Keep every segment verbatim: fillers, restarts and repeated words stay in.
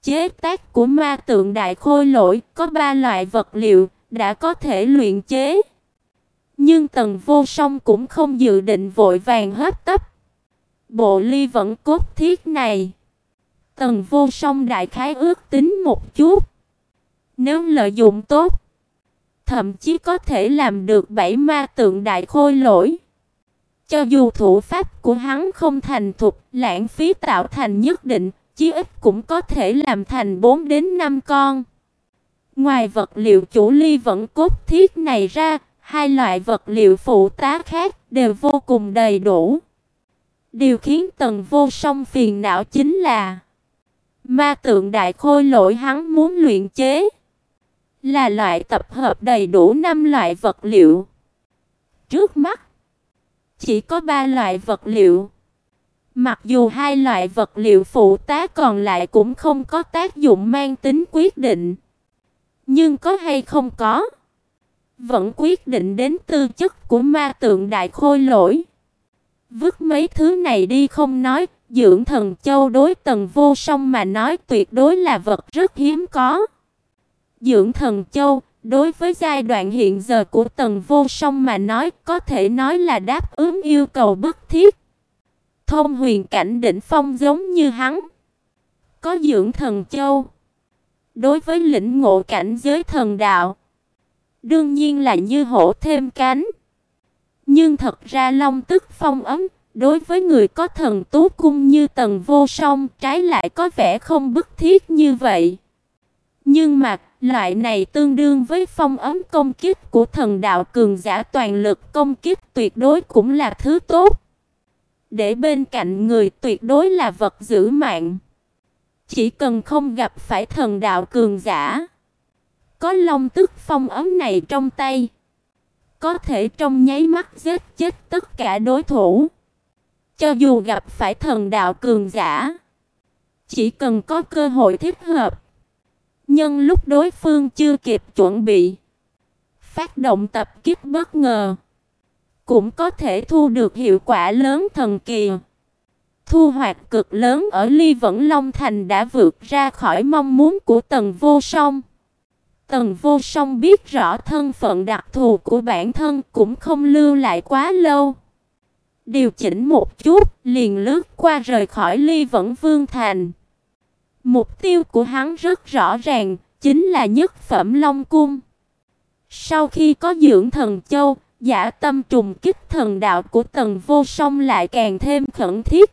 chế tác của ma tượng đại khôi lỗi, có ba loại vật liệu đã có thể luyện chế. Nhưng Tần Vô Song cũng không dự định vội vàng hấp tấp. Bộ ly vẫn cốt thiết này, Tần Vô Song đại khái ước tính một chút. Nếu lợi dụng tốt, thậm chí có thể làm được bảy ma tượng đại khôi lỗi. Cho dù thủ pháp của hắn không thành thục, lãng phí tạo thành nhất định, chí ít cũng có thể làm thành bốn đến năm con. Ngoài vật liệu chủ ly vẫn cốt thiết này ra, hai loại vật liệu phụ tá khác đều vô cùng đầy đủ. Điều khiến Tần Vô Song phiền não chính là ma tượng đại khôi lỗi hắn muốn luyện chế là loại tập hợp đầy đủ năm loại vật liệu. Trước mắt chỉ có ba loại vật liệu. Mặc dù hai loại vật liệu phụ tá còn lại cũng không có tác dụng mang tính quyết định, nhưng có hay không có vẫn quyết định đến tư chất của ma tượng đại khôi lỗi. Vứt mấy thứ này đi không nói, dưỡng thần châu đối Tần Vô Song mà nói tuyệt đối là vật rất hiếm có. Dưỡng thần châu đối với giai đoạn hiện giờ của Tần Vô Song mà nói có thể nói là đáp ứng yêu cầu bức thiết. Thông huyền cảnh đỉnh phong giống như hắn, có dưỡng thần châu, đối với lĩnh ngộ cảnh giới thần đạo đương nhiên là như hổ thêm cánh. Nhưng thật ra Long Tức Phong ấm đối với người có thần tú cung như Tần Vô Song trái lại có vẻ không bức thiết như vậy. Nhưng mà loại này tương đương với phong ấm công kích của thần đạo cường giả, toàn lực công kích tuyệt đối cũng là thứ tốt. Để bên cạnh người tuyệt đối là vật giữ mạng. Chỉ cần không gặp phải thần đạo cường giả, có Long Tức Phong ấm này trong tay, có thể trong nháy mắt giết chết tất cả đối thủ. Cho dù gặp phải thần đạo cường giả, chỉ cần có cơ hội thích hợp, nhân lúc đối phương chưa kịp chuẩn bị, phát động tập kích bất ngờ, cũng có thể thu được hiệu quả lớn thần kỳ. Thu hoạch cực lớn ở Ly Vẫn Long Thành đã vượt ra khỏi mong muốn của Tần Vô Song. Tần Vô Song biết rõ thân phận đặc thù của bản thân, cũng không lưu lại quá lâu. Điều chỉnh một chút, liền lướt qua rời khỏi Ly Vẫn Vương Thành. Mục tiêu của hắn rất rõ ràng, chính là nhất phẩm Long Cung. Sau khi có dưỡng thần châu, dã tâm trùng kích thần đạo của Tần Vô Song lại càng thêm khẩn thiết.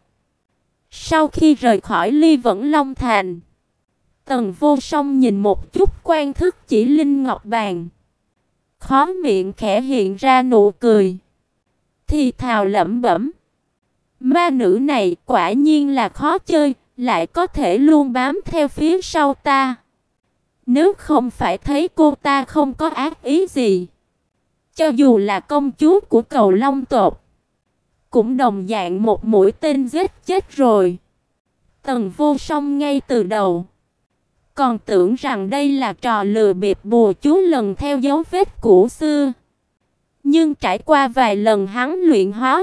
Sau khi rời khỏi Ly Vẫn Long Thành, Tần Vô Song nhìn một chút quan thức chỉ linh ngọc bàn, khóe miệng khẽ hiện ra nụ cười, thì thào lẩm bẩm: ma nữ này quả nhiên là khó chơi, lại có thể luôn bám theo phía sau ta. Nếu không phải thấy cô ta không có ác ý gì, cho dù là công chúa của Cầu Long tộc, cũng đồng dạng một mũi tên giết chết rồi. Tần Vô Song ngay từ đầu còn tưởng rằng đây là trò lừa bịp bùa chú lần theo dấu vết cũ xưa. Nhưng trải qua vài lần hắn luyện hóa,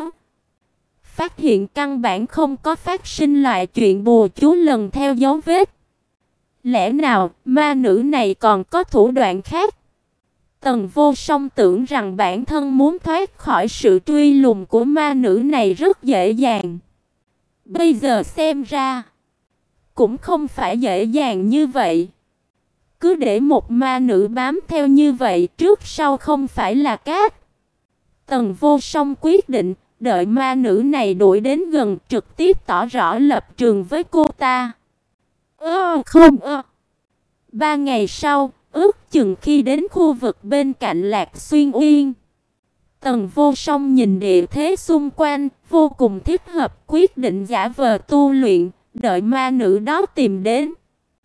phát hiện căn bản không có phát sinh loại chuyện bùa chú lần theo dấu vết. Lẽ nào ma nữ này còn có thủ đoạn khác? Tần Vô Song tưởng rằng bản thân muốn thoát khỏi sự truy lùng của ma nữ này rất dễ dàng. Bây giờ xem ra cũng không phải dễ dàng như vậy. Cứ để một ma nữ bám theo như vậy, trước sau không phải là cát. Tần Vô Song quyết định đợi ma nữ này đuổi đến gần, trực tiếp tỏ rõ lập trường với cô ta. Ơ không ơ. Ba ngày sau, ước chừng khi đến khu vực bên cạnh Lạc Xuyên Uyên, Tần Vô Song nhìn địa thế xung quanh, vô cùng thích hợp, quyết định giả vờ tu luyện, đợi ma nữ đó tìm đến.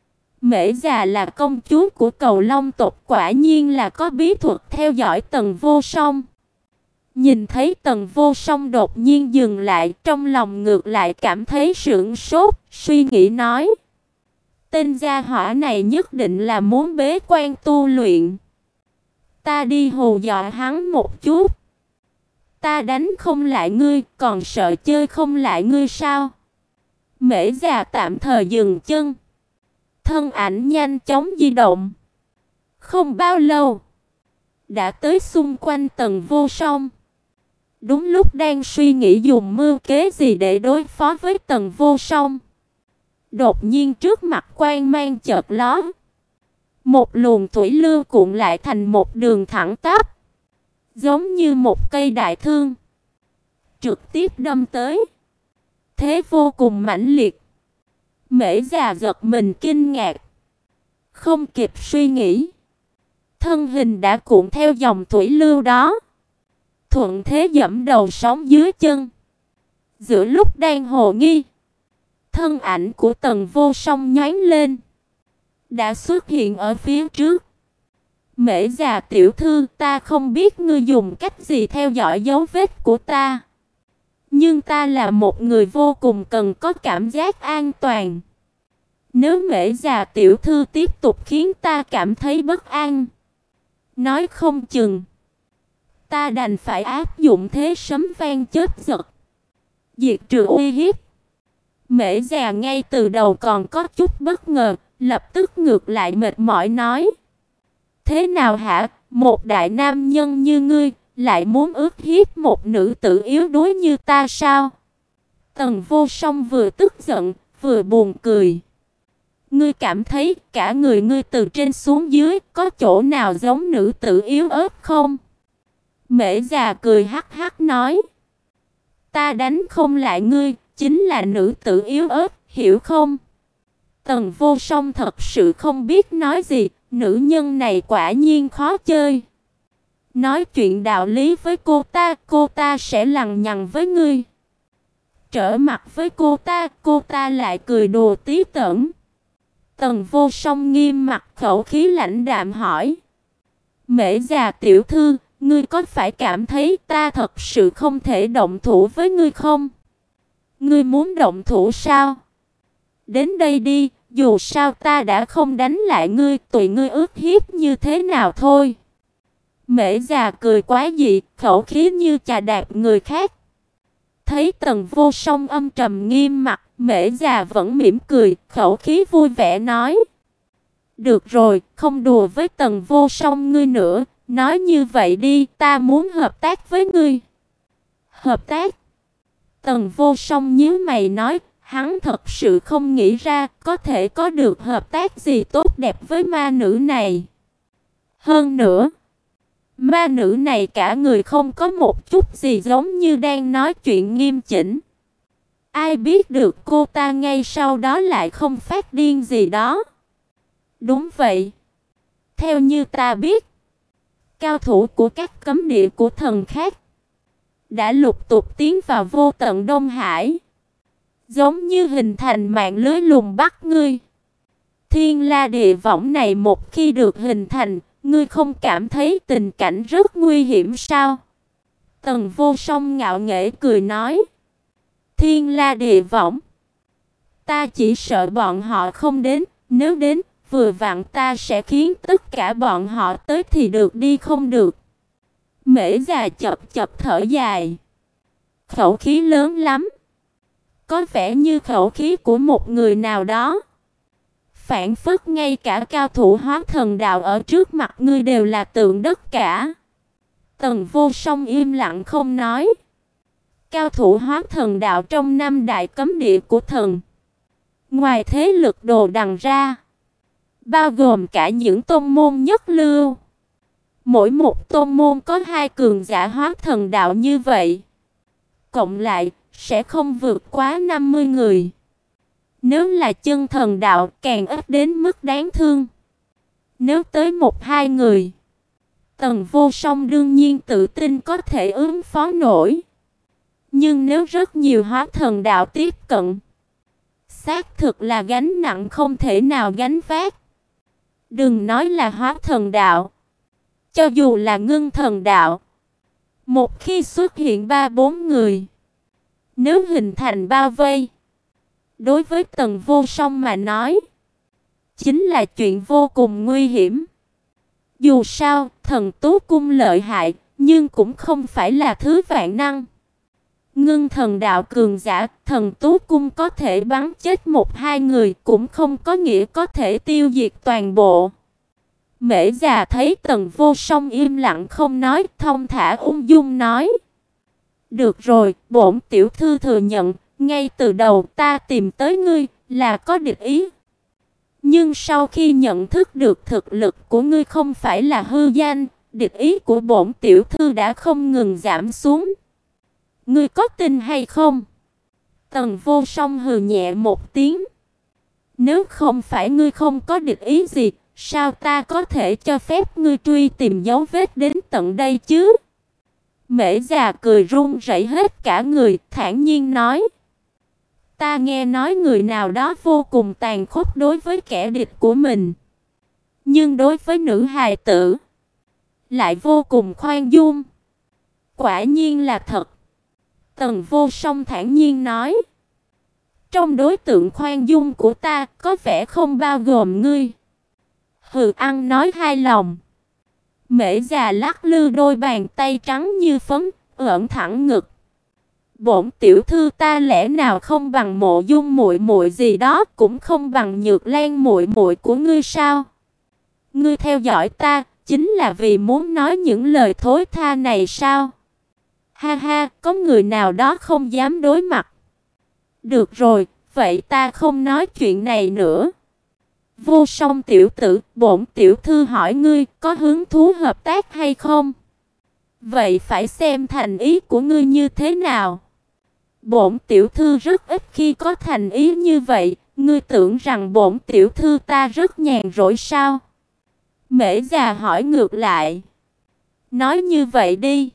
Mễ già là công chúa của Cầu Long tộc, quả nhiên là có bí thuật theo dõi Tần Vô Song. Nhìn thấy Tần Vô Song đột nhiên dừng lại, trong lòng ngược lại cảm thấy sửng sốt, suy nghĩ nói: tên gia hỏa này nhất định là muốn bế quan tu luyện. Ta đi hù dọa hắn một chút. Ta đánh không lại ngươi, còn sợ chơi không lại ngươi sao? Mễ già tạm thời dừng chân, thân ảnh nhanh chóng di động. Không bao lâu, đã tới xung quanh Tần Vô Song. Đúng lúc đang suy nghĩ dùng mưu kế gì để đối phó với Tần Vô Song, đột nhiên trước mặt quang mang chợt lóe. Một luồng thủy lưu cuộn lại thành một đường thẳng tắp, giống như một cây đại thương, trực tiếp đâm tới. Thế vô cùng mãnh liệt. Mễ già giật mình kinh ngạc, không kịp suy nghĩ, thân hình đã cuộn theo dòng thủy lưu đó, thuận thế dẫm đầu sóng dưới chân. Giữa lúc đang hồ nghi, thân ảnh của Tần Vô Song nhoáng lên, đã xuất hiện ở phía trước. Mễ già tiểu thư, ta không biết ngươi dùng cách gì theo dõi dấu vết của ta, nhưng ta là một người vô cùng cần có cảm giác an toàn. Nếu Mễ già tiểu thư tiếp tục khiến ta cảm thấy bất an, nói không chừng ta đành phải áp dụng thế sấm vang chớp giật, diệt trừ uy hiếp. Mễ già ngay từ đầu còn có chút bất ngờ, lập tức ngược lại mệt mỏi nói: thế nào hả, một đại nam nhân như ngươi lại muốn ức hiếp một nữ tử yếu đuối như ta sao? Tần Vô Song vừa tức giận vừa buồn cười. Ngươi cảm thấy cả người ngươi từ trên xuống dưới có chỗ nào giống nữ tử yếu ớt không? Mễ già cười hắc hắc nói: ta đánh không lại ngươi, chính là nữ tử yếu ớt, hiểu không? Tần Vô Song thật sự không biết nói gì, nữ nhân này quả nhiên khó chơi. Nói chuyện đạo lý với cô ta, cô ta sẽ lằng nhằng với ngươi. Trở mặt với cô ta, cô ta lại cười đùa tí tởn. Tần Vô Song nghiêm mặt, khẩu khí lãnh đạm hỏi: Mễ già tiểu thư, ngươi có phải cảm thấy ta thật sự không thể động thủ với ngươi không? Ngươi muốn động thủ sao? Đến đây đi, dù sao ta đã không đánh lại ngươi, tùy ngươi ức hiếp như thế nào thôi. Mễ già cười quá dị, khẩu khí như chà đạp người khác. Thấy Tần Vô Song âm trầm nghiêm mặt, Mễ già vẫn mỉm cười, khẩu khí vui vẻ nói: được rồi, không đùa với Tần Vô Song ngươi nữa, nói như vậy đi, ta muốn hợp tác với ngươi. Hợp tác? Tần Vô Song nhíu mày nói, hắn thật sự không nghĩ ra có thể có được hợp tác gì tốt đẹp với ma nữ này. Hơn nữa, ma nữ này cả người không có một chút gì giống như đang nói chuyện nghiêm chỉnh. Ai biết được cô ta ngay sau đó lại không phát điên gì đó. Đúng vậy. Theo như ta biết, cao thủ của các cấm địa của thần khác đã lục tục tiến vào vô tận Đông Hải, giống như hình thành mạng lưới lùng bắt ngươi. Thiên La địa võng này một khi được hình thành, ngươi không cảm thấy tình cảnh rất nguy hiểm sao? Tần Vô Song ngạo nghễ cười nói: Thiên La địa võng, ta chỉ sợ bọn họ không đến, nếu đến, vừa vặn ta sẽ khiến tất cả bọn họ tới thì được đi không được. Mễ già chập chập thở dài, khẩu khí lớn lắm, có vẻ như khẩu khí của một người nào đó. Phản phất ngay cả cao thủ hóa thần đạo ở trước mặt ngươi đều là tượng đất cả. Tần Vô Song im lặng không nói. Cao thủ hóa thần đạo trong năm đại cấm địa của thần, ngoài thế lực đồ đằng ra, bao gồm cả những tôn môn nhất lưu. Mỗi một tôn môn có hai cường giả hóa thần đạo như vậy, cộng lại sẽ không vượt quá năm mươi người. Nếu là chân thần đạo càng ít đến mức đáng thương. Nếu tới một hai người, Tần Vô Song đương nhiên tự tin có thể ứng phó nổi. Nhưng nếu rất nhiều hóa thần đạo tiếp cận, xác thực là gánh nặng không thể nào gánh vác. Đừng nói là hóa thần đạo, cho dù là ngưng thần đạo, một khi xuất hiện ba bốn người, nếu hình thành bao vây, đối với Tần Vô Song mà nói, chính là chuyện vô cùng nguy hiểm. Dù sao, thần tú cung lợi hại, nhưng cũng không phải là thứ vạn năng. Ngưng thần đạo cường giả, thần tú cung có thể bắn chết một hai người cũng không có nghĩa có thể tiêu diệt toàn bộ. Mễ già thấy Tần Vô Song im lặng không nói, thông thả ung dung nói: "Được rồi, bổn tiểu thư thừa nhận, ngay từ đầu ta tìm tới ngươi là có địch ý. Nhưng sau khi nhận thức được thực lực của ngươi không phải là hư danh, địch ý của bổn tiểu thư đã không ngừng giảm xuống. Ngươi có tin hay không?" Tần Vô Song hừ nhẹ một tiếng: "Nếu không phải ngươi không có địch ý gì, sao ta có thể cho phép ngươi truy tìm dấu vết đến tận đây chứ?" Mễ già cười run rẩy hết cả người, thản nhiên nói: "Ta nghe nói người nào đó vô cùng tàn khốc đối với kẻ địch của mình, nhưng đối với nữ hài tử lại vô cùng khoan dung. Quả nhiên là thật." Tần Vô Song thản nhiên nói: "Trong đối tượng khoan dung của ta có vẻ không bao gồm ngươi." Hừ, ăn nói hai lòng. Mễ già lắc lư đôi bàn tay trắng như phấn, ưỡn thẳng ngực: "Bổn tiểu thư ta lẽ nào không bằng Mộ Dung muội muội gì đó, cũng không bằng Nhược Lan muội muội của ngươi sao? Ngươi theo dõi ta chính là vì muốn nói những lời thối tha này sao?" Ha ha, có người nào đó không dám đối mặt. Được rồi, vậy ta không nói chuyện này nữa. Vô Song tiểu tử, bổn tiểu thư hỏi ngươi có hứng thú hợp tác hay không? Vậy phải xem thành ý của ngươi như thế nào. Bổn tiểu thư rất ít khi có thành ý như vậy, ngươi tưởng rằng bổn tiểu thư ta rất nhàn rỗi sao? Mễ già hỏi ngược lại: "Nói như vậy đi,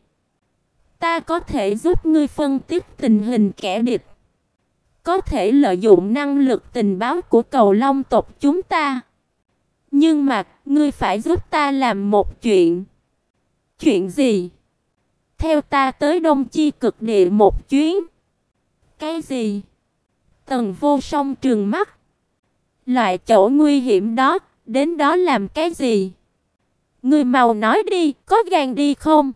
ta có thể giúp ngươi phân tích tình hình kẻ địch, có thể lợi dụng năng lực tình báo của Cầu Long tộc chúng ta. Nhưng mà, ngươi phải giúp ta làm một chuyện." "Chuyện gì?" "Theo ta tới Đông Chi Cực Địa một chuyến." "Cái gì?" Tần Vô Song trừng mắt. "Loại chỗ nguy hiểm đó, đến đó làm cái gì? Ngươi mau nói đi, có gan đi không?"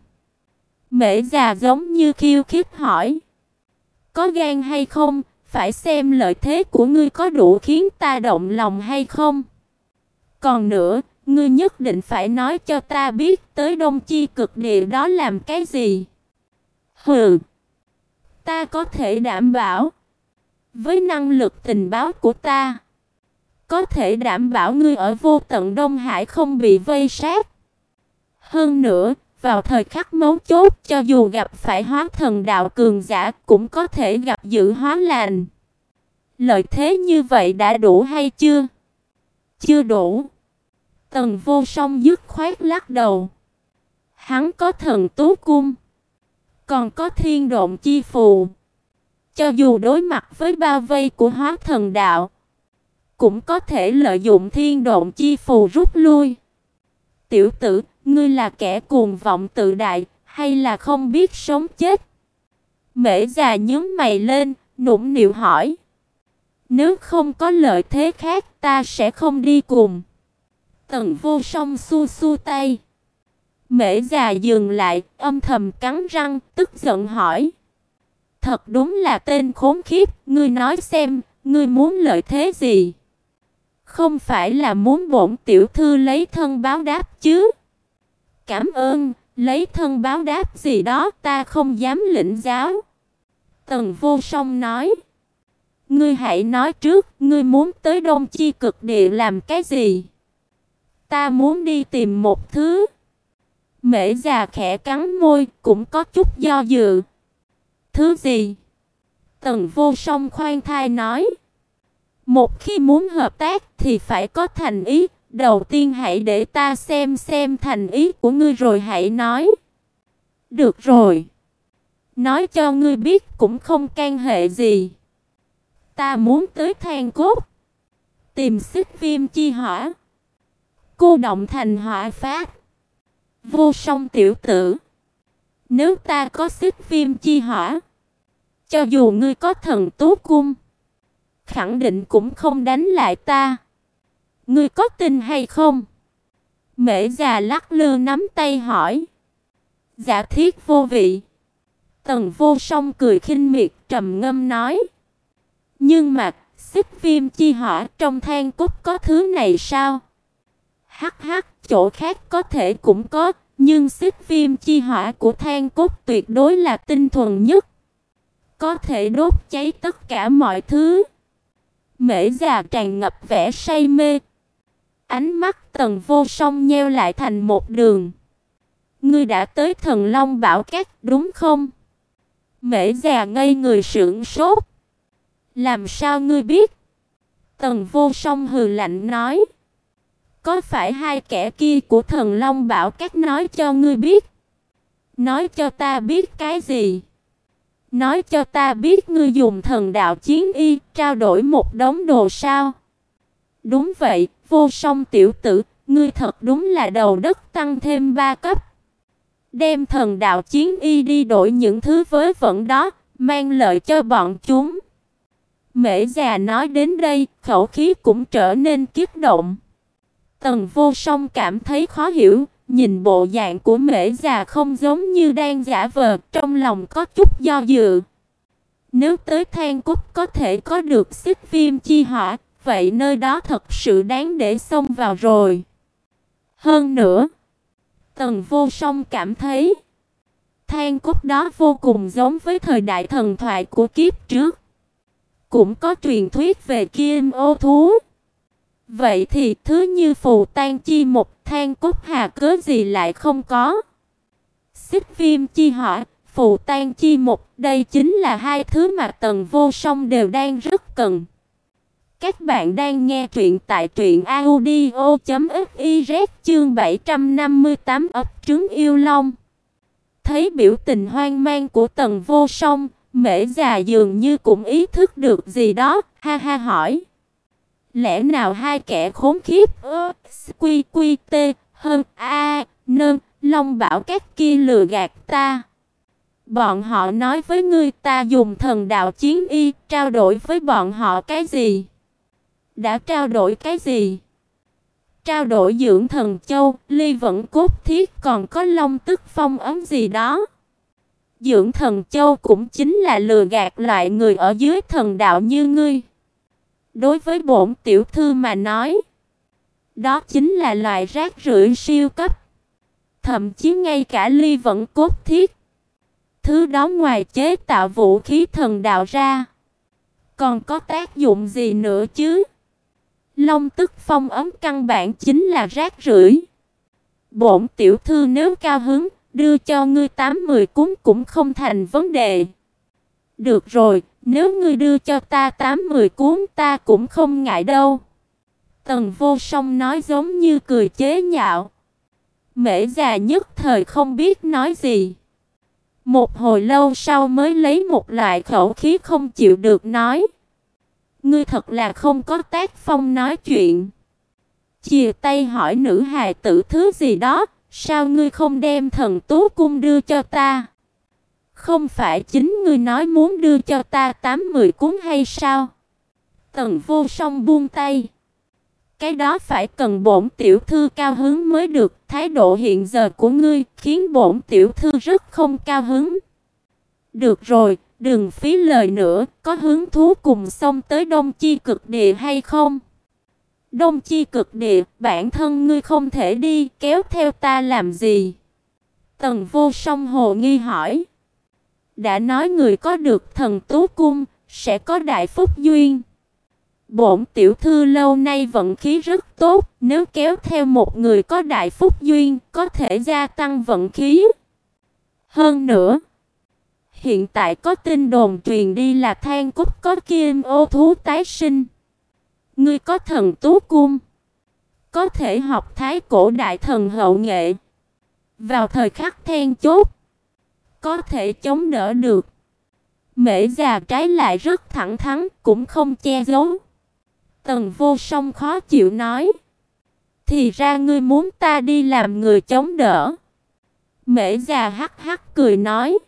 Mễ già giống như khiêu khích hỏi: "Có gan hay không, phải xem lợi thế của ngươi có đủ khiến ta động lòng hay không. Còn nữa, ngươi nhất định phải nói cho ta biết tới Đông Chi Cực Địa đó làm cái gì." "Hừ, ta có thể đảm bảo, với năng lực tình báo của ta, có thể đảm bảo ngươi ở Vô Tận Đông Hải không bị vây sát. Hơn nữa, vào thời khắc mấu chốt, cho dù gặp phải hóa thần đạo cường giả cũng có thể gặp dự hóa lành. Lợi thế như vậy đã đủ hay chưa?" "Chưa đủ." Tần Vô Song dứt khoát lắc đầu. Hắn có thần tú cung, còn có thiên độn chi phù. Cho dù đối mặt với bao vây của hóa thần đạo, cũng có thể lợi dụng thiên độn chi phù rút lui. "Tiểu tử, ngươi là kẻ cuồng vọng tự đại, hay là không biết sống chết?" Mễ già nhướng mày lên, nũng nịu hỏi: "Nếu không có lợi thế khác, ta sẽ không đi cùng." Tần Vô Song xua xua tay. Mễ già dừng lại, âm thầm cắn răng, tức giận hỏi: "Thật đúng là tên khốn khiếp, ngươi nói xem, ngươi muốn lợi thế gì? Không phải là muốn bổn tiểu thư lấy thân báo đáp chứ?" "Cảm ơn, lấy thân báo đáp gì đó ta không dám lĩnh giáo." Tần Vô Song nói: "Ngươi hãy nói trước, ngươi muốn tới Đông Chi Cực Địa làm cái gì?" "Ta muốn đi tìm một thứ." Mễ già khẽ cắn môi, cũng có chút do dự. "Thứ gì?" Tần Vô Song khoan thai nói: "Một khi muốn hợp tác thì phải có thành ý, đầu tiên hãy để ta xem xem thành ý của ngươi rồi hãy nói." "Được rồi, nói cho ngươi biết cũng không can hệ gì. Ta muốn tới Than Cốt, tìm Xích Viêm chi hỏa, cô động thành hỏa phát." "Vô Song tiểu tử, nếu ta có Xích Viêm chi hỏa, cho dù ngươi có thần tú cung, khẳng định cũng không đánh lại ta. Ngươi có tin hay không?" Mễ già lắc lư nắm tay hỏi. "Giả thiết vô vị." Tần Vô Song cười khinh miệt trầm ngâm nói. Nhưng mà, xích viêm chi hỏa trong than cốt có thứ này sao? Hắc hắc, chỗ khác có thể cũng có, nhưng xích viêm chi hỏa của than cốt tuyệt đối là tinh thuần nhất. Có thể đốt cháy tất cả mọi thứ. Mễ già tràn ngập vẻ say mê. Ánh mắt Tần Vô Song nheo lại thành một đường. Ngươi đã tới Thần Long Bảo Các đúng không? Mễ già ngây người sững sốt. Làm sao ngươi biết? Tần Vô Song hừ lạnh nói. Có phải hai kẻ kia của Thần Long Bảo Các nói cho ngươi biết? Nói cho ta biết cái gì? Nói cho ta biết ngươi dùng thần đạo chiến y trao đổi một đống đồ sao? Đúng vậy, Vô Song tiểu tử, ngươi thật đúng là đầu đất tăng thêm ba cấp. Đem thần đạo chiến y đi đổi những thứ vớ vẩn đó, mang lợi cho bọn chúng. Mễ già nói đến đây, khẩu khí cũng trở nên kích động. Tần Vô Song cảm thấy khó hiểu, nhìn bộ dạng của Mễ già không giống như đang giả vờ, trong lòng có chút do dự. Nếu tới than cốt có thể có được xích viêm chi hỏa, vậy nơi đó thật sự đáng để xông vào rồi. Hơn nữa, Tần Vô Song cảm thấy than cốt đó vô cùng giống với thời đại thần thoại của kiếp trước. Cũng có truyền thuyết về kim ô thú. Vậy thì thứ như phù tan chi một than cốt hà cớ gì lại không có? Xích viêm chi hỏa, phù tan chi một, đây chính là hai thứ mà Tần Vô Song đều đang rất cần. Các bạn đang nghe truyện tại truyện audio chấm fiz chương bảy trăm năm mươi tám ấp trứng yêu long. Thấy biểu tình hoang mang của Tần Vô Song, Mễ già dường như cũng ý thức được gì đó, ha ha hỏi. Lẽ nào hai kẻ khốn khiếp ơ, quy quy tê, hơn a, nơn, Long Bảo Các kia lừa gạt ta? Bọn họ nói với ngươi ta dùng thần đạo chiến y trao đổi với bọn họ cái gì? Đã trao đổi cái gì? Trao đổi dưỡng thần châu, ly vẫn cốt thiết còn có long tức phong ấn gì đó. Dưỡng thần châu cũng chính là lừa gạt loại người ở dưới thần đạo như ngươi. Đối với bổn tiểu thư mà nói, đó chính là loại rác rưởi siêu cấp. Thậm chí ngay cả ly vẫn cốt thiết, thứ đó ngoài chế tạo vũ khí thần đạo ra, còn có tác dụng gì nữa chứ? Long tức phong ấn căn bản chính là rác rưởi. Bổn tiểu thư nếu cao hứng, đưa cho ngươi tám mười cuốn cũng không thành vấn đề. Được rồi, nếu ngươi đưa cho ta tám mười cuốn ta cũng không ngại đâu. Tần Vô Song nói giống như cười chế nhạo. Mễ già nhất thời không biết nói gì. Một hồi lâu sau mới lấy một loại khẩu khí không chịu được nói. Ngươi thật là không có tác phong nói chuyện. Chìa tay hỏi nữ hài tử thứ gì đó, sao ngươi không đem thần tú cung đưa cho ta? Không phải chính ngươi nói muốn đưa cho ta tám mười cuốn hay sao? Tần Vô Song buông tay. Cái đó phải cần bổn tiểu thư cao hứng mới được, thái độ hiện giờ của ngươi khiến bổn tiểu thư rất không cao hứng. Được rồi, đừng phí lời nữa, có hứng thú cùng xông tới Đông Chi Cực Địa hay không? Đông Chi Cực Địa, bản thân ngươi không thể đi, kéo theo ta làm gì? Tần Vô Song hồ nghi hỏi. Đã nói người có được thần tú cung, sẽ có đại phúc duyên. Bổn tiểu thư lâu nay vận khí rất tốt, nếu kéo theo một người có đại phúc duyên, có thể gia tăng vận khí. Hơn nữa, hiện tại có tin đồn truyền đi là than cốt có kim ô thú tái sinh. Ngươi có thần tú cung, có thể học thái cổ đại thần hậu nghệ. Vào thời khắc then chốt, có thể chống đỡ được. Mễ già trái lại rất thẳng thắn, cũng không che giấu. Tần Vô Song khó chịu nói. Thì ra ngươi muốn ta đi làm người chống đỡ. Mễ già hắc hắc cười nói.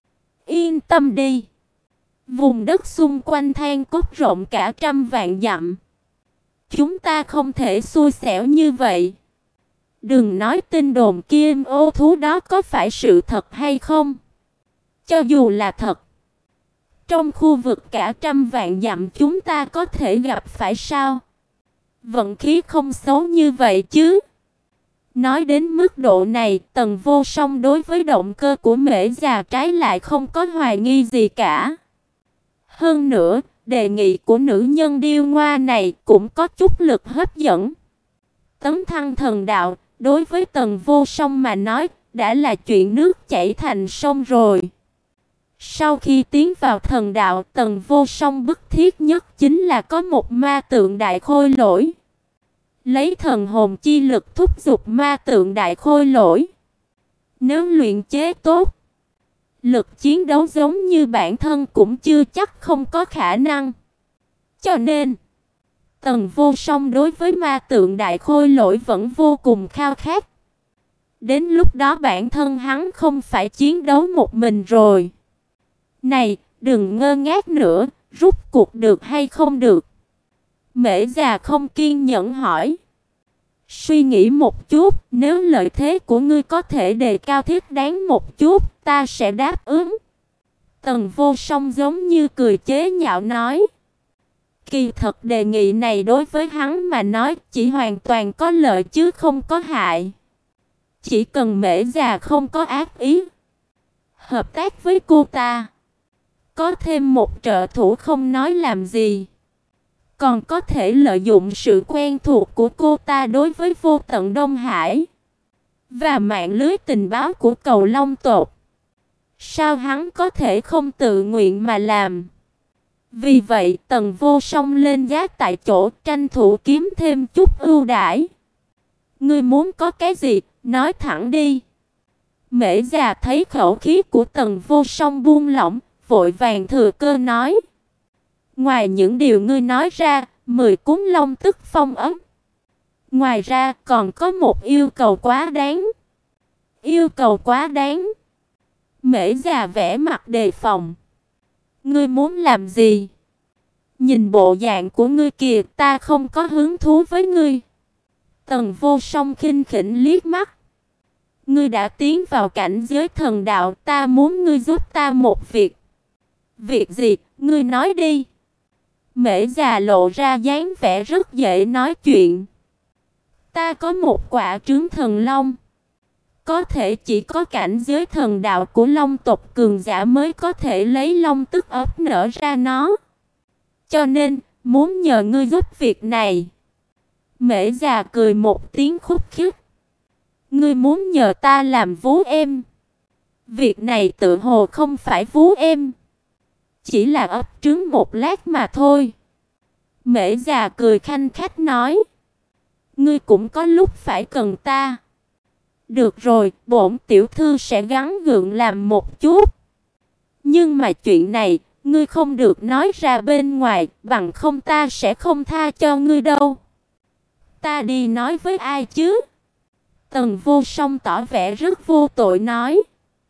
Yên tâm đi. Vùng đất xung quanh than cốt rộng cả trăm vạn dặm. Chúng ta không thể xui xẻo như vậy. Đừng nói tin đồn kim ô thú đó có phải sự thật hay không. Cho dù là thật, trong khu vực cả trăm vạn dặm chúng ta có thể gặp phải sao? Vận khí không xấu như vậy chứ. Nói đến mức độ này, Tần Vô Song đối với động cơ của Mễ già trái lại không có hoài nghi gì cả. Hơn nữa, đề nghị của nữ nhân điêu ngoa này cũng có chút lực hấp dẫn. Tấn thăng thần đạo, đối với Tần Vô Song mà nói, đã là chuyện nước chảy thành sông rồi. Sau khi tiến vào thần đạo, Tần Vô Song bức thiết nhất chính là có một ma tượng đại khôi lỗi. Lấy thần hồn chi lực thúc giục ma tượng đại khôi lỗi. Nếu luyện chế tốt, lực chiến đấu giống như bản thân cũng chưa chắc không có khả năng. Cho nên, Tần Vô Song đối với ma tượng đại khôi lỗi vẫn vô cùng khao khát. Đến lúc đó bản thân hắn không phải chiến đấu một mình rồi. Này, đừng ngơ ngác nữa, rút cuộc được hay không được? Mễ già không kiên nhẫn hỏi. Suy nghĩ một chút, nếu lợi thế của ngươi có thể đề cao thiết đáng một chút, ta sẽ đáp ứng. Tần Vô Song giống như cười chế nhạo nói. Kỳ thật đề nghị này đối với hắn mà nói chỉ hoàn toàn có lợi chứ không có hại. Chỉ cần Mễ già không có ác ý, hợp tác với cô ta, có thêm một trợ thủ không nói làm gì, còn có thể lợi dụng sự quen thuộc của cô ta đối với Vô Tận Đông Hải và mạng lưới tình báo của Cầu Long tộc. Sao hắn có thể không tự nguyện mà làm? Vì vậy, Tần Vô Song lên giá tại chỗ, tranh thủ kiếm thêm chút ưu đãi. Ngươi muốn có cái gì, nói thẳng đi. Mễ già thấy khẩu khí của Tần Vô Song buông lỏng, vội vàng thừa cơ nói. Ngoài những điều ngươi nói ra, mười cuốn long tức phong ấm. Ngoài ra còn có một yêu cầu quá đáng. Yêu cầu quá đáng. Mễ già vẽ mặt đề phòng. Ngươi muốn làm gì? Nhìn bộ dạng của ngươi kìa, ta không có hứng thú với ngươi. Tần Vô Song khinh khỉnh liếc mắt. Ngươi đã tiến vào cảnh giới thần đạo, ta muốn ngươi giúp ta một việc. Việc gì? Ngươi nói đi. Mễ già lộ ra dáng vẻ rất dễ nói chuyện. Ta có một quả trứng thần long. Có thể chỉ có cảnh giới thần đạo của long tộc cường giả mới có thể lấy long tức ấp nở ra nó. Cho nên, muốn nhờ ngươi giúp việc này. Mễ già cười một tiếng khúc khích. Ngươi muốn nhờ ta làm vú em. Việc này tự hồ không phải vú em. Chỉ là ấp trứng một lát mà thôi. Mễ già cười khanh khách nói. Ngươi cũng có lúc phải cần ta. Được rồi, bổn tiểu thư sẽ gắng gượng làm một chút. Nhưng mà chuyện này, ngươi không được nói ra bên ngoài, bằng không ta sẽ không tha cho ngươi đâu. Ta đi nói với ai chứ? Tần Vô Song tỏ vẻ rất vô tội nói.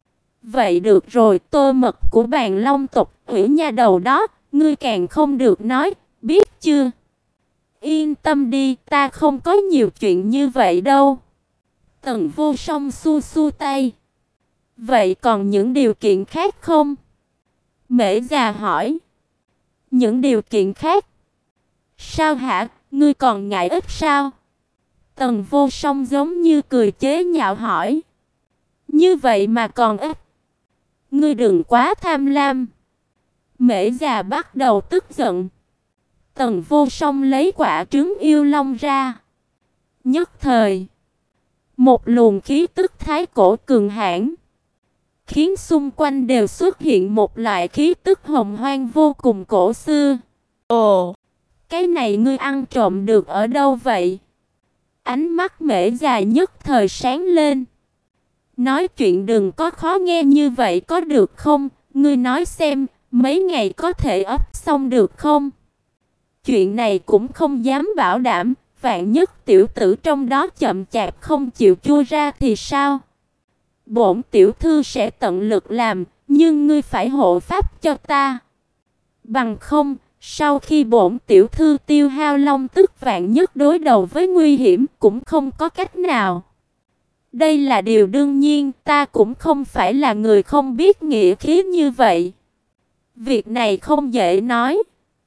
Vậy được rồi, tô mật của Bàn Long tộc, ủy nha đầu đó, ngươi càng không được nói, biết chưa? Yên tâm đi, ta không có nhiều chuyện như vậy đâu. Tần Vô Song xua xua tay. Vậy còn những điều kiện khác không? Mễ già hỏi. Những điều kiện khác? Sao hả, ngươi còn ngại ít sao? Tần Vô Song giống như cười chế nhạo hỏi. Như vậy mà còn ít. Ngươi đừng quá tham lam. Mễ già bắt đầu tức giận. Tần Vô Song lấy quả trứng yêu long ra. Nhất thời, một luồng khí tức thái cổ cường hãn, khiến xung quanh đều xuất hiện một loại khí tức hồng hoang vô cùng cổ xưa. Ồ, cái này ngươi ăn trộm được ở đâu vậy? Ánh mắt Mễ già nhất thời sáng lên. Nói chuyện đừng có khó nghe như vậy có được không? Ngươi nói xem, mấy ngày có thể ấp xong được không? Chuyện này cũng không dám bảo đảm, vạn nhất tiểu tử trong đó chậm chạp không chịu chui ra thì sao? Bổn tiểu thư sẽ tận lực làm, nhưng ngươi phải hộ pháp cho ta. Bằng không, sau khi bổn tiểu thư tiêu hao long tức vạn nhất đối đầu với nguy hiểm cũng không có cách nào. Đây là điều đương nhiên, ta cũng không phải là người không biết nghĩa khí như vậy. Việc này không dễ nói.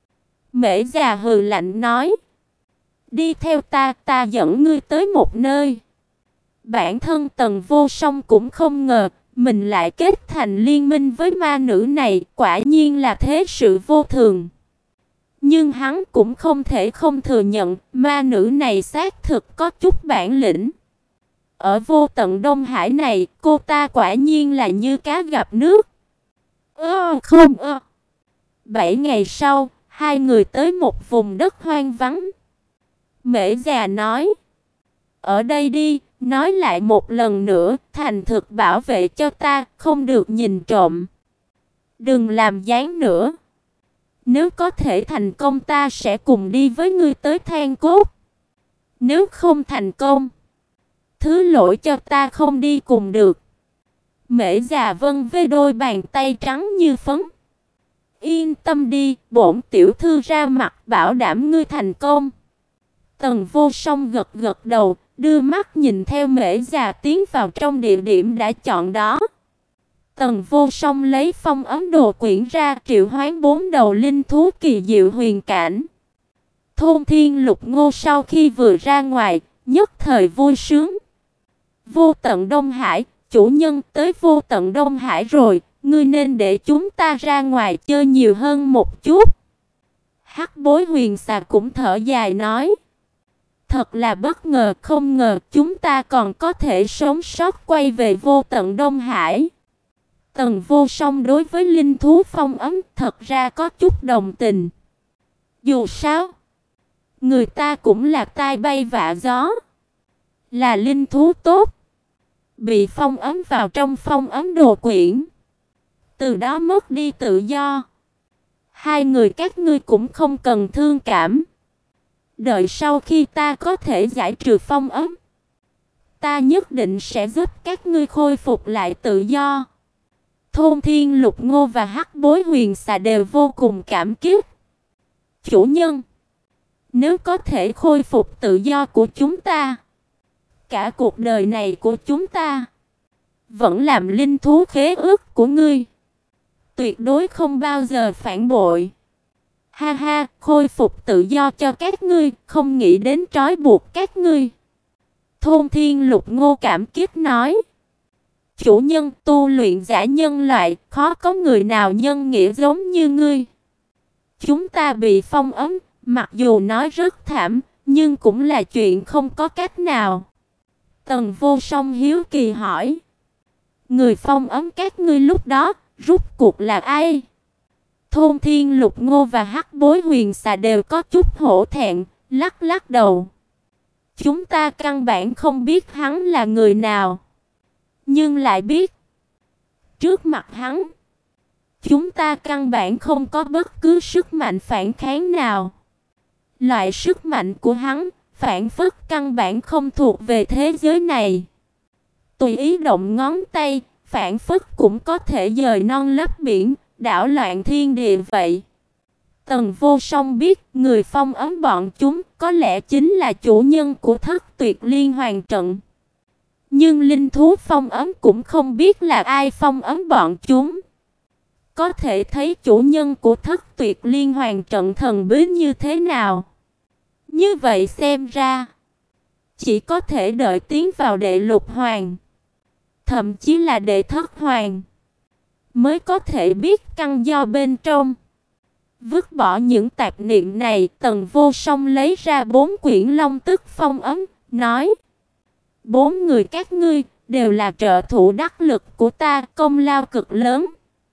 Mễ già hừ lạnh nói. Đi theo ta, ta dẫn ngươi tới một nơi. Bản thân Tần Vô Song cũng không ngờ mình lại kết thành liên minh với ma nữ này, quả nhiên là thế sự vô thường. Nhưng hắn cũng không thể không thừa nhận, ma nữ này xác thực có chút bản lĩnh. Ở vô tận Đông Hải này, cô ta quả nhiên là như cá gặp nước. Ơ không ơ. Bảy ngày sau, hai người tới một vùng đất hoang vắng. Mễ già nói, ở đây đi, nói lại một lần nữa, thành thực bảo vệ cho ta, không được nhìn trộm. Đừng làm gián nữa. Nếu có thể thành công ta sẽ cùng đi với ngươi tới Than Cốt. Nếu không thành công, thứ lỗi cho ta không đi cùng được. Mễ già vân với đôi bàn tay trắng như phấn. Yên tâm đi, bổn tiểu thư ra mặt bảo đảm ngươi thành công. Tần Vô Song gật gật đầu, đưa mắt nhìn theo Mễ già tiến vào trong địa điểm đã chọn đó. Tần Vô Song lấy phong ấn đồ quyển ra, triệu hoán bốn đầu linh thú kỳ diệu huyền cảnh. Thôn Thiên Lục Ngô sau khi vừa ra ngoài, nhất thời vui sướng. Vô tận Đông Hải, chủ nhân tới vô tận Đông Hải rồi, ngươi nên để chúng ta ra ngoài chơi nhiều hơn một chút. Hắc Bối Huyền Xà cũng thở dài nói. Thật là bất ngờ, không ngờ chúng ta còn có thể sống sót quay về vô tận Đông Hải. Tần Vô Song đối với linh thú phong ấn thật ra có chút đồng tình. Dù sao, người ta cũng là tai bay vạ gió, là linh thú tốt, bị phong ấn vào trong phong ấn đồ quyển, từ đó mất đi tự do. Hai người các ngươi cũng không cần thương cảm. Đợi sau khi ta có thể giải trừ phong ấn, ta nhất định sẽ giúp các ngươi khôi phục lại tự do. Thôn Thiên Lục Ngô và Hắc Bối Huyền Xà đều vô cùng cảm kích. Chủ nhân, nếu có thể khôi phục tự do của chúng ta, cả cuộc đời này của chúng ta vẫn làm linh thú khế ước của ngươi, tuyệt đối không bao giờ phản bội. Ha ha, khôi phục tự do cho các ngươi, không nghĩ đến trói buộc các ngươi. Thôn Thiên Lục Ngô cảm kích nói. Chủ nhân, tu luyện giả nhân loại, khó có người nào nhân nghĩa giống như ngươi. Chúng ta bị phong ấn, mặc dù nói rất thảm, nhưng cũng là chuyện không có cách nào. Tần Vô Song hiếu kỳ hỏi. Người phong ấn các ngươi lúc đó, rốt cuộc là ai? Thôn Thiên Lục Ngô và Hắc Bối Huyền Xà đều có chút hổ thẹn, lắc lắc đầu. Chúng ta căn bản không biết hắn là người nào, nhưng lại biết trước mặt hắn, chúng ta căn bản không có bất cứ sức mạnh phản kháng nào. Loại sức mạnh của hắn phản phất căn bản không thuộc về thế giới này. Tùy ý động ngón tay, phản phất cũng có thể dời non lấp biển, đảo loạn thiên địa vậy. Tần Vô Song biết người phong ấn bọn chúng có lẽ chính là chủ nhân của Thất Tuyệt Liên Hoàn Trận. Nhưng linh thú phong ấn cũng không biết là ai phong ấn bọn chúng. Có thể thấy chủ nhân của Thất Tuyệt Liên Hoàn Trận thần bí như thế nào. Như vậy xem ra, chỉ có thể đợi tiến vào đệ lục hoàng, thậm chí là đệ thất hoàng, mới có thể biết căn do bên trong. Vứt bỏ những tạp niệm này, Tần Vô Song lấy ra bốn quyển long tức phong ấn, nói. Bốn người các ngươi đều là trợ thủ đắc lực của ta, công lao cực lớn.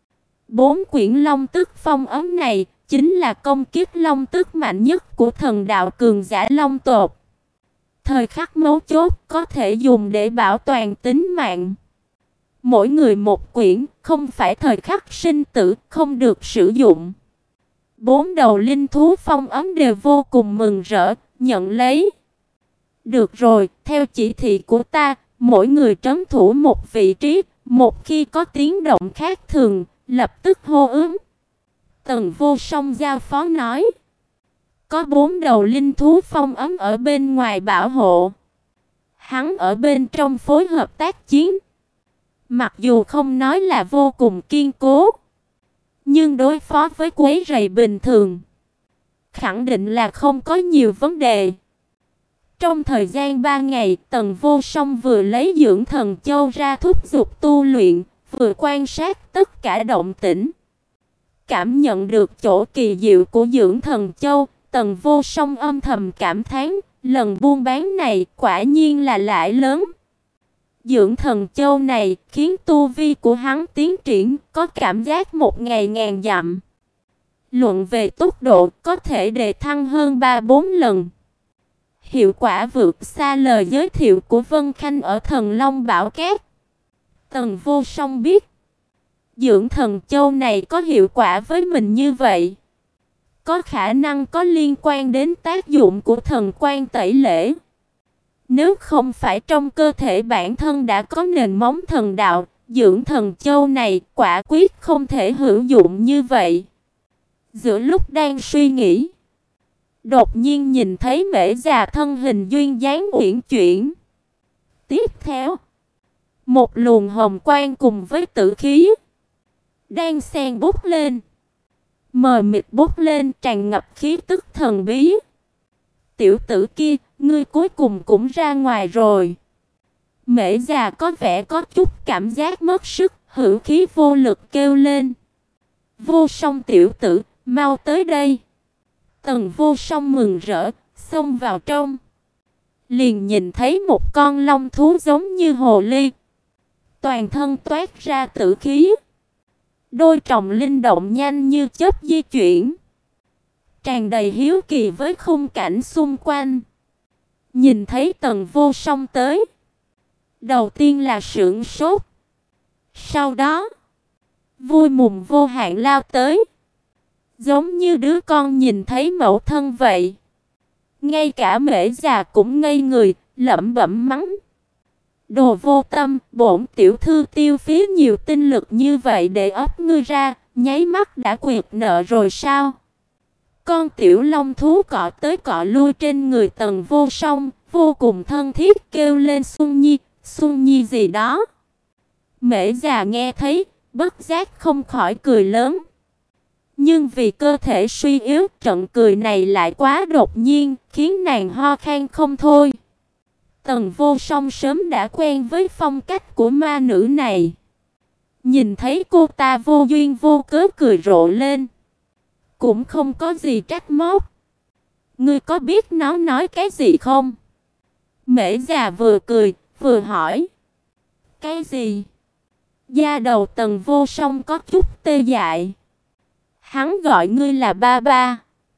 Bốn quyển long tức phong ấn này chính là công kiếp long tức mạnh nhất của thần đạo cường giả long tộc. Thời khắc mấu chốt có thể dùng để bảo toàn tính mạng. Mỗi người một quyển, không phải thời khắc sinh tử, không được sử dụng. Bốn đầu linh thú phong ấn đều vô cùng mừng rỡ, nhận lấy. Được rồi, theo chỉ thị của ta, mỗi người trấn thủ một vị trí, một khi có tiếng động khác thường, lập tức hô ứng. Tần Vô Song giao phó nói. Có bốn đầu linh thú phong ấn ở bên ngoài bảo hộ. Hắn ở bên trong phối hợp tác chiến, mặc dù không nói là vô cùng kiên cố, nhưng đối phó với quấy rầy bình thường, khẳng định là không có nhiều vấn đề. Trong thời gian ba ngày, Tần Vô Song vừa lấy dưỡng thần châu ra thúc giục tu luyện, vừa quan sát tất cả động tĩnh. Cảm nhận được chỗ kỳ diệu của dưỡng thần châu, Tần Vô Song âm thầm cảm thán, lần buôn bán này quả nhiên là lãi lớn. Dưỡng thần châu này khiến tu vi của hắn tiến triển, có cảm giác một ngày ngàn dặm. Luận về tốc độ có thể đề thăng hơn ba bốn lần. Hiệu quả vượt xa lời giới thiệu của Vân Khanh ở Thần Long Bảo Cát. Tần Vô Song biết, dưỡng thần châu này có hiệu quả với mình như vậy, có khả năng có liên quan đến tác dụng của thần quan tẩy lễ. Nếu không phải trong cơ thể bản thân đã có nền móng thần đạo, dưỡng thần châu này quả quyết không thể hữu dụng như vậy. Giữa lúc đang suy nghĩ, đột nhiên nhìn thấy Mễ già thân hình duyên dáng uyển chuyển. Tiếp theo, một luồng hồng quang cùng với tử khí đang xen bốc lên, mờ mịt bốc lên, tràn ngập khí tức thần bí. Tiểu tử kia, ngươi cuối cùng cũng ra ngoài rồi. Mễ già có vẻ có chút cảm giác mất sức, hữu khí vô lực kêu lên. Vô Song tiểu tử, mau tới đây. Tần Vô Song mừng rỡ, xông vào trong. Liền nhìn thấy một con long thú giống như hồ ly, toàn thân toát ra tử khí, đôi tròng linh động nhanh như chớp di chuyển, tràn đầy hiếu kỳ với khung cảnh xung quanh. Nhìn thấy Tần Vô Song tới, đầu tiên là sửng sốt, sau đó vui mừng vô hạn lao tới, giống như đứa con nhìn thấy mẫu thân vậy. Ngay cả Mễ già cũng ngây người, lẩm bẩm mắng: đồ vô tâm, bổn tiểu thư tiêu phí nhiều tinh lực như vậy để ấp ngươi ra, nháy mắt đã quyệt nợ rồi sao? Con tiểu long thú cọ tới cọ lui trên người Tần Vô Song, vô cùng thân thiết kêu lên Xuân Nhi, Xuân Nhi gì đó. Mễ già nghe thấy, bất giác không khỏi cười lớn. Nhưng vì cơ thể suy yếu, trận cười này lại quá đột nhiên, khiến nàng ho khan không thôi. Tần Vô Song sớm đã quen với phong cách của ma nữ này. Nhìn thấy cô ta vô duyên vô cớ cười rộ lên, cũng không có gì trách móc. Ngươi có biết nó nói cái gì không? Mễ già vừa cười, vừa hỏi. Cái gì? Da đầu Tần Vô Song có chút tê dại. Hắn gọi ngươi là ba ba.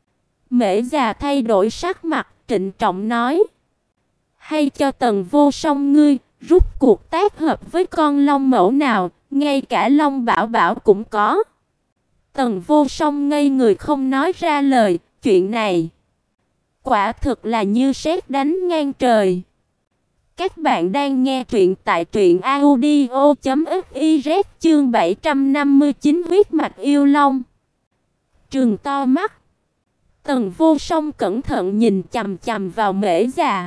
Mễ già thay đổi sắc mặt, trịnh trọng nói. Hay cho Tần Vô Song ngươi, rút cuộc tác hợp với con long mẫu nào, ngay cả Long Bảo Bảo cũng có. Tần Vô Song ngây người không nói ra lời, chuyện này quả thực là như sét đánh ngang trời. Các bạn đang nghe truyện tại truyện audio chấm fiz chương bảy trăm năm mươi chín huyết mạch yêu long. Trừng to mắt, Tần Vô Song cẩn thận nhìn chằm chằm vào Mễ già.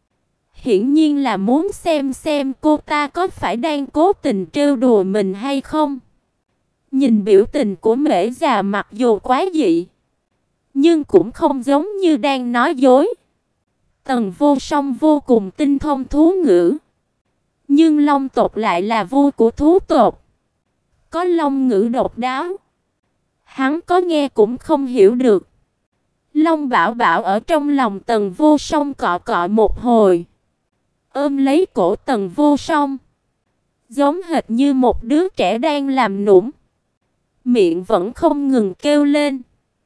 Hiển nhiên là muốn xem xem cô ta có phải đang cố tình trêu đùa mình hay không. Nhìn biểu tình của Mễ già mặc dù quá dị, nhưng cũng không giống như đang nói dối. Tần Vô Song vô cùng tinh thông thú ngữ, nhưng long tộc lại là vua của thú tộc, có long ngữ độc đáo, hắn có nghe cũng không hiểu được. Long Bảo Bảo ở trong lòng Tần Vô Song cọ cọ một hồi, ôm lấy cổ Tần Vô Song, giống hệt như một đứa trẻ đang làm nũng, miệng vẫn không ngừng kêu lên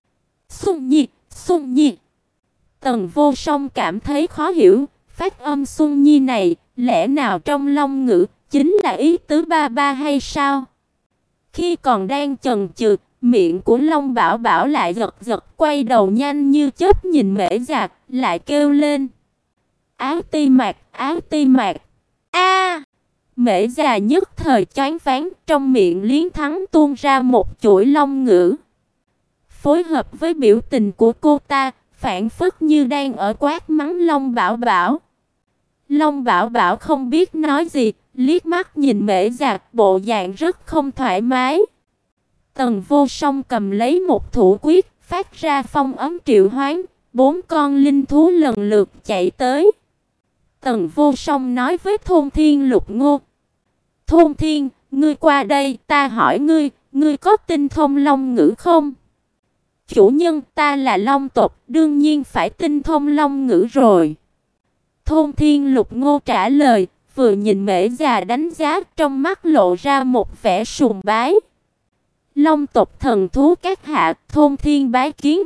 Xuân Nhi, Xuân Nhi. Tần Vô Song cảm thấy khó hiểu, phát âm Xuân Nhi này, lẽ nào trong long ngữ chính là ý tứ ba ba hay sao? Khi còn đang chần chừ, miệng của Long Bảo Bảo lại giật giật, quay đầu nhanh như chớp nhìn Mễ già, lại kêu lên Áo ti mạc, áo ti mạc. A! Mễ già nhất thời choáng váng, trong miệng liến thắng tuôn ra một chuỗi long ngữ. Phối hợp với biểu tình của cô ta, phản phất như đang ở quát mắng Long Bảo Bảo. Long Bảo Bảo không biết nói gì, liếc mắt nhìn Mễ Già, bộ dạng rất không thoải mái. Tần Vô Song cầm lấy một thủ quyết, phát ra phong ấm triệu hoán, bốn con linh thú lần lượt chạy tới. Tần Vô Song nói với Thôn Thiên Lục Ngô: "Thôn Thiên, ngươi qua đây, ta hỏi ngươi, ngươi có tinh thông long ngữ không?" "Chủ nhân, ta là long tộc, đương nhiên phải tinh thông long ngữ rồi." Thôn Thiên Lục Ngô trả lời, vừa nhìn Mễ Già đánh giá, trong mắt lộ ra một vẻ sùng bái. "Long tộc thần thú các hạ, Thôn Thiên bái kiến."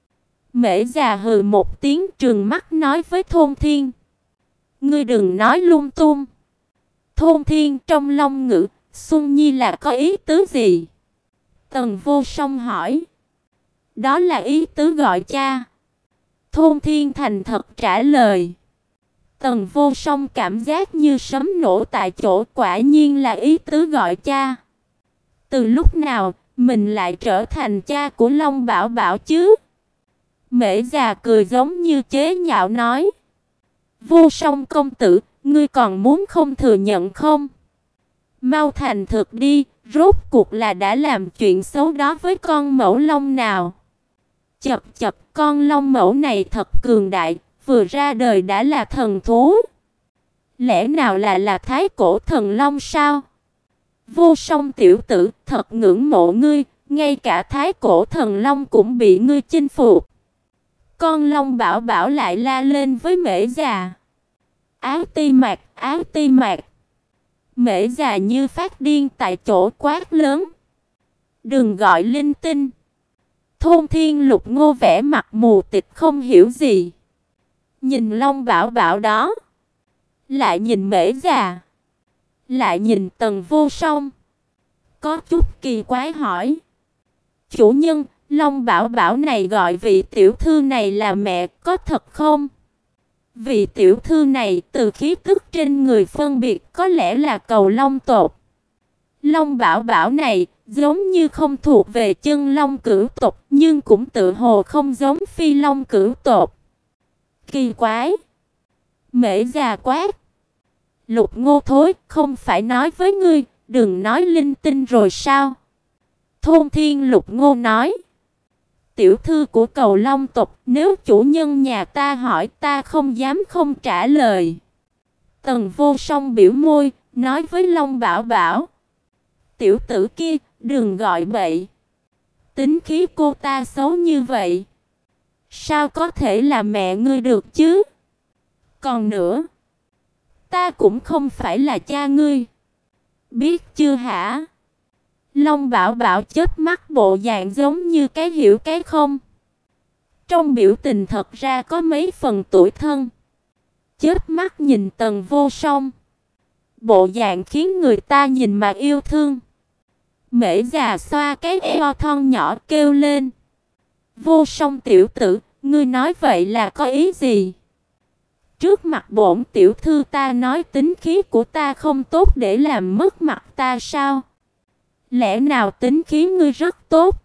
Mễ Già hừ một tiếng, trừng mắt nói với Thôn Thiên: "Ngươi đừng nói lung tung." "Thôn Thiên, trong long ngữ, Xuân Nhi là có ý tứ gì?" Tần Vô Song hỏi. "Đó là ý tứ gọi cha." Thôn Thiên thành thật trả lời. Tần Vô Song cảm giác như sấm nổ tại chỗ, quả nhiên là ý tứ gọi cha. Từ lúc nào mình lại trở thành cha của Long Bảo Bảo chứ? Mễ Già cười giống như chế nhạo nói: "Vô Song công tử, ngươi còn muốn không thừa nhận không? Mau thành thực đi, rốt cuộc là đã làm chuyện xấu đó với con mẫu long nào?" Chập chập, con long mẫu này thật cường đại, vừa ra đời đã là thần thú. Lẽ nào là là thái cổ thần long sao? Vô Song tiểu tử, thật ngưỡng mộ ngươi, ngay cả thái cổ thần long cũng bị ngươi chinh phục. Con Long Bảo Bảo lại la lên với Mễ Già: "Áo ti mạc, áo ti mạc." Mễ Già như phát điên tại chỗ quát lớn: "Đừng gọi linh tinh." Thôn Thiên Lục Ngô vẻ mặt mù tịt không hiểu gì, nhìn Long Bảo Bảo đó, lại nhìn Mễ Già, lại nhìn Tần Vô Song, có chút kỳ quái hỏi: "Chủ nhân, Long Bảo Bảo này gọi vị tiểu thư này là mẹ, có thật không?" Vị tiểu thư này từ khí tức trên người phân biệt có lẽ là cầu long tộc. Long Bảo Bảo này giống như không thuộc về chân long cửu tộc, nhưng cũng tự hồ không giống phi long cửu tộc. Kỳ quái. Mễ Già quát: "Lục Ngô thối, không phải nói với ngươi, đừng nói linh tinh rồi sao?" Thôn Thiên Lục Ngô nói: "Tiểu thư của cầu long tộc, nếu chủ nhân nhà ta hỏi, ta không dám không trả lời." Tần Vô Song biểu môi, nói với Long Bảo Bảo: "Tiểu tử kia, đừng gọi bậy. Tính khí cô ta xấu như vậy, sao có thể là mẹ ngươi được chứ? Còn nữa, ta cũng không phải là cha ngươi. Biết chưa hả?" Long Bảo Bảo chớp mắt, bộ dạng giống như cái hiểu cái không. Trong biểu tình thật ra có mấy phần tủi thân. Chớp mắt nhìn Tần Vô Song, bộ dạng khiến người ta nhìn mà yêu thương. Mễ Già xoa cái eo thon nhỏ kêu lên: "Vô Song tiểu tử, ngươi nói vậy là có ý gì? Trước mặt bổn tiểu thư ta nói tính khí của ta không tốt để làm mất mặt ta sao? Lẽ nào tính khí ngươi rất tốt?"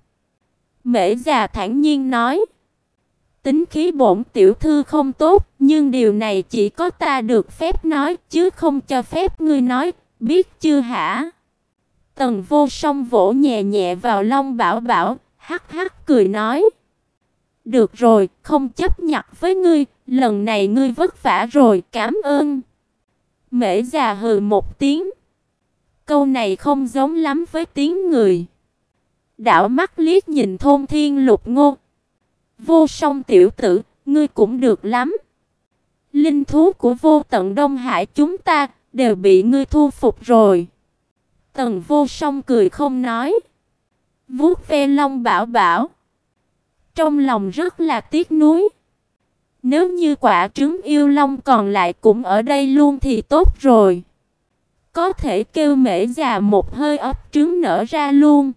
Mễ Già thản nhiên nói: "Tính khí bổn tiểu thư không tốt, nhưng điều này chỉ có ta được phép nói, chứ không cho phép ngươi nói, biết chưa hả?" Tần Vô Song vỗ nhẹ nhẹ vào Long Bảo Bảo, hắc hắc cười nói: "Được rồi, không chấp nhặt với ngươi, lần này ngươi vất vả rồi, cảm ơn." Mễ Già hừ một tiếng. Câu này không giống lắm với tiếng người. Đảo mắt liếc nhìn Thôn Thiên Lục Ngô: "Vô Song tiểu tử, ngươi cũng được lắm. Linh thú của Vô Tận Đông Hải chúng ta đều bị ngươi thu phục rồi." Tần Vô Song cười không nói, vuốt ve Long Bảo Bảo, trong lòng rất là tiếc nuối. Nếu như quả trứng yêu long còn lại cũng ở đây luôn thì tốt rồi, có thể kêu Mễ Già một hơi ấp trứng nở ra luôn.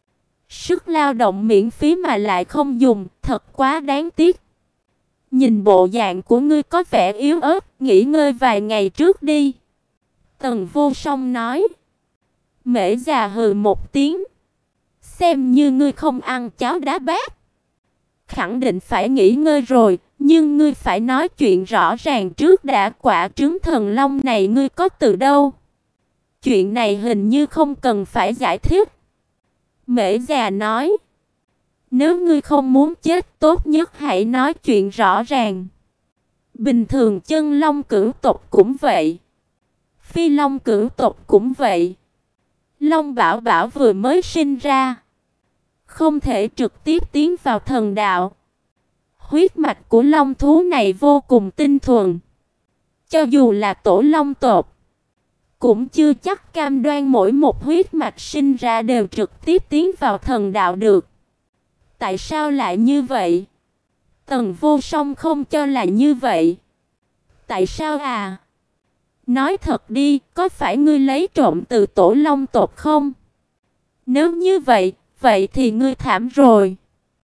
Sức lao động miễn phí mà lại không dùng, thật quá đáng tiếc. Nhìn bộ dạng của ngươi có vẻ yếu ớt, nghỉ ngơi vài ngày trước đi." Tần Vô Song nói. Mễ Già hừ một tiếng: "Xem như ngươi không ăn cháo đá bát, khẳng định phải nghỉ ngơi rồi, Nhưng ngươi phải nói chuyện rõ ràng trước đã, quả trứng thần long này ngươi có từ đâu? Chuyện này hình như không cần phải giải thích. Mễ già nói. Nếu ngươi không muốn chết, tốt nhất hãy nói chuyện rõ ràng. Bình thường chân long cửu tộc cũng vậy. Phi long cửu tộc cũng vậy. Long Bảo Bảo vừa mới sinh ra, không thể trực tiếp tiến vào thần đạo. Huyết mạch của long thú này vô cùng tinh thuần. Cho dù là tổ long tộc, cũng chưa chắc cam đoan mỗi một huyết mạch sinh ra đều trực tiếp tiến vào thần đạo được. Tại sao lại như vậy? Tần Vô Song không cho là như vậy. Tại sao à? Nói thật đi, có phải ngươi lấy trộm từ tổ long tộc không? Nếu như vậy, vậy thì ngươi thảm rồi.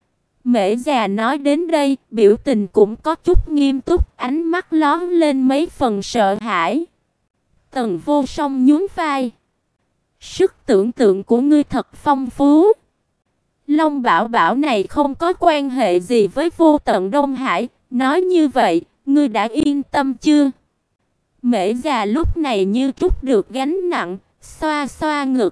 Mễ già nói đến đây, biểu tình cũng có chút nghiêm túc, ánh mắt lóe lên mấy phần sợ hãi. Tần Vô Song nhún vai. Sức tưởng tượng của ngươi thật phong phú. Long Bảo Bảo này không có quan hệ gì với Vô Tận Đông Hải, nói như vậy, ngươi đã yên tâm chưa? Mễ già lúc này như trút được gánh nặng, xoa xoa ngực.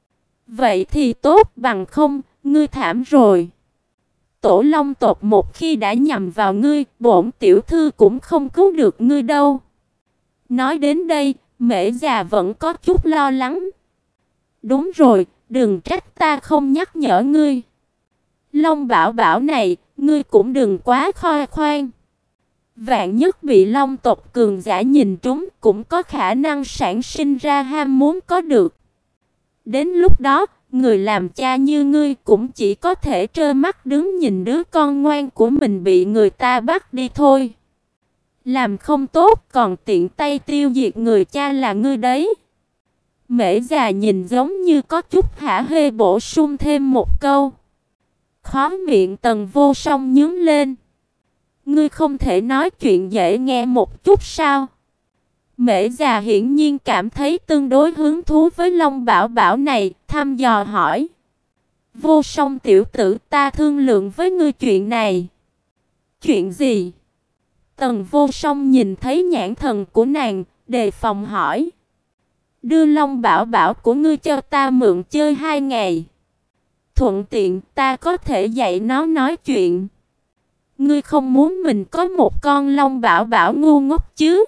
Vậy thì tốt, bằng không, ngươi thảm rồi. Tổ long tộc một khi đã nhằm vào ngươi, bổn tiểu thư cũng không cứu được ngươi đâu. Nói đến đây, Mễ già vẫn có chút lo lắng. Đúng rồi, đừng trách ta không nhắc nhở ngươi. Long Bảo Bảo này, ngươi cũng đừng quá khoe khoang. Vạn nhất bị long tộc cường giả nhìn trúng, cũng có khả năng sản sinh ra ham muốn có được. Đến lúc đó, người làm cha như ngươi cũng chỉ có thể trơ mắt đứng nhìn đứa con ngoan của mình bị người ta bắt đi thôi. Làm không tốt còn tiện tay tiêu diệt người cha là ngươi đấy. Mễ già nhìn giống như có chút hả hê bổ sung thêm một câu. Khóe miệng Tần Vô Song nhướng lên. Ngươi không thể nói chuyện dễ nghe một chút sao? Mễ già hiển nhiên cảm thấy tương đối hứng thú với Long Bảo Bảo này, thăm dò hỏi. Vô Song tiểu tử, ta thương lượng với ngươi chuyện này. Chuyện gì? Tần Vô Song nhìn thấy nhãn thần của nàng, đề phòng hỏi. Đưa Long Bảo Bảo của ngươi cho ta mượn chơi hai ngày. Thuận tiện ta có thể dạy nó nói chuyện. Ngươi không muốn mình có một con Long Bảo Bảo ngu ngốc chứ?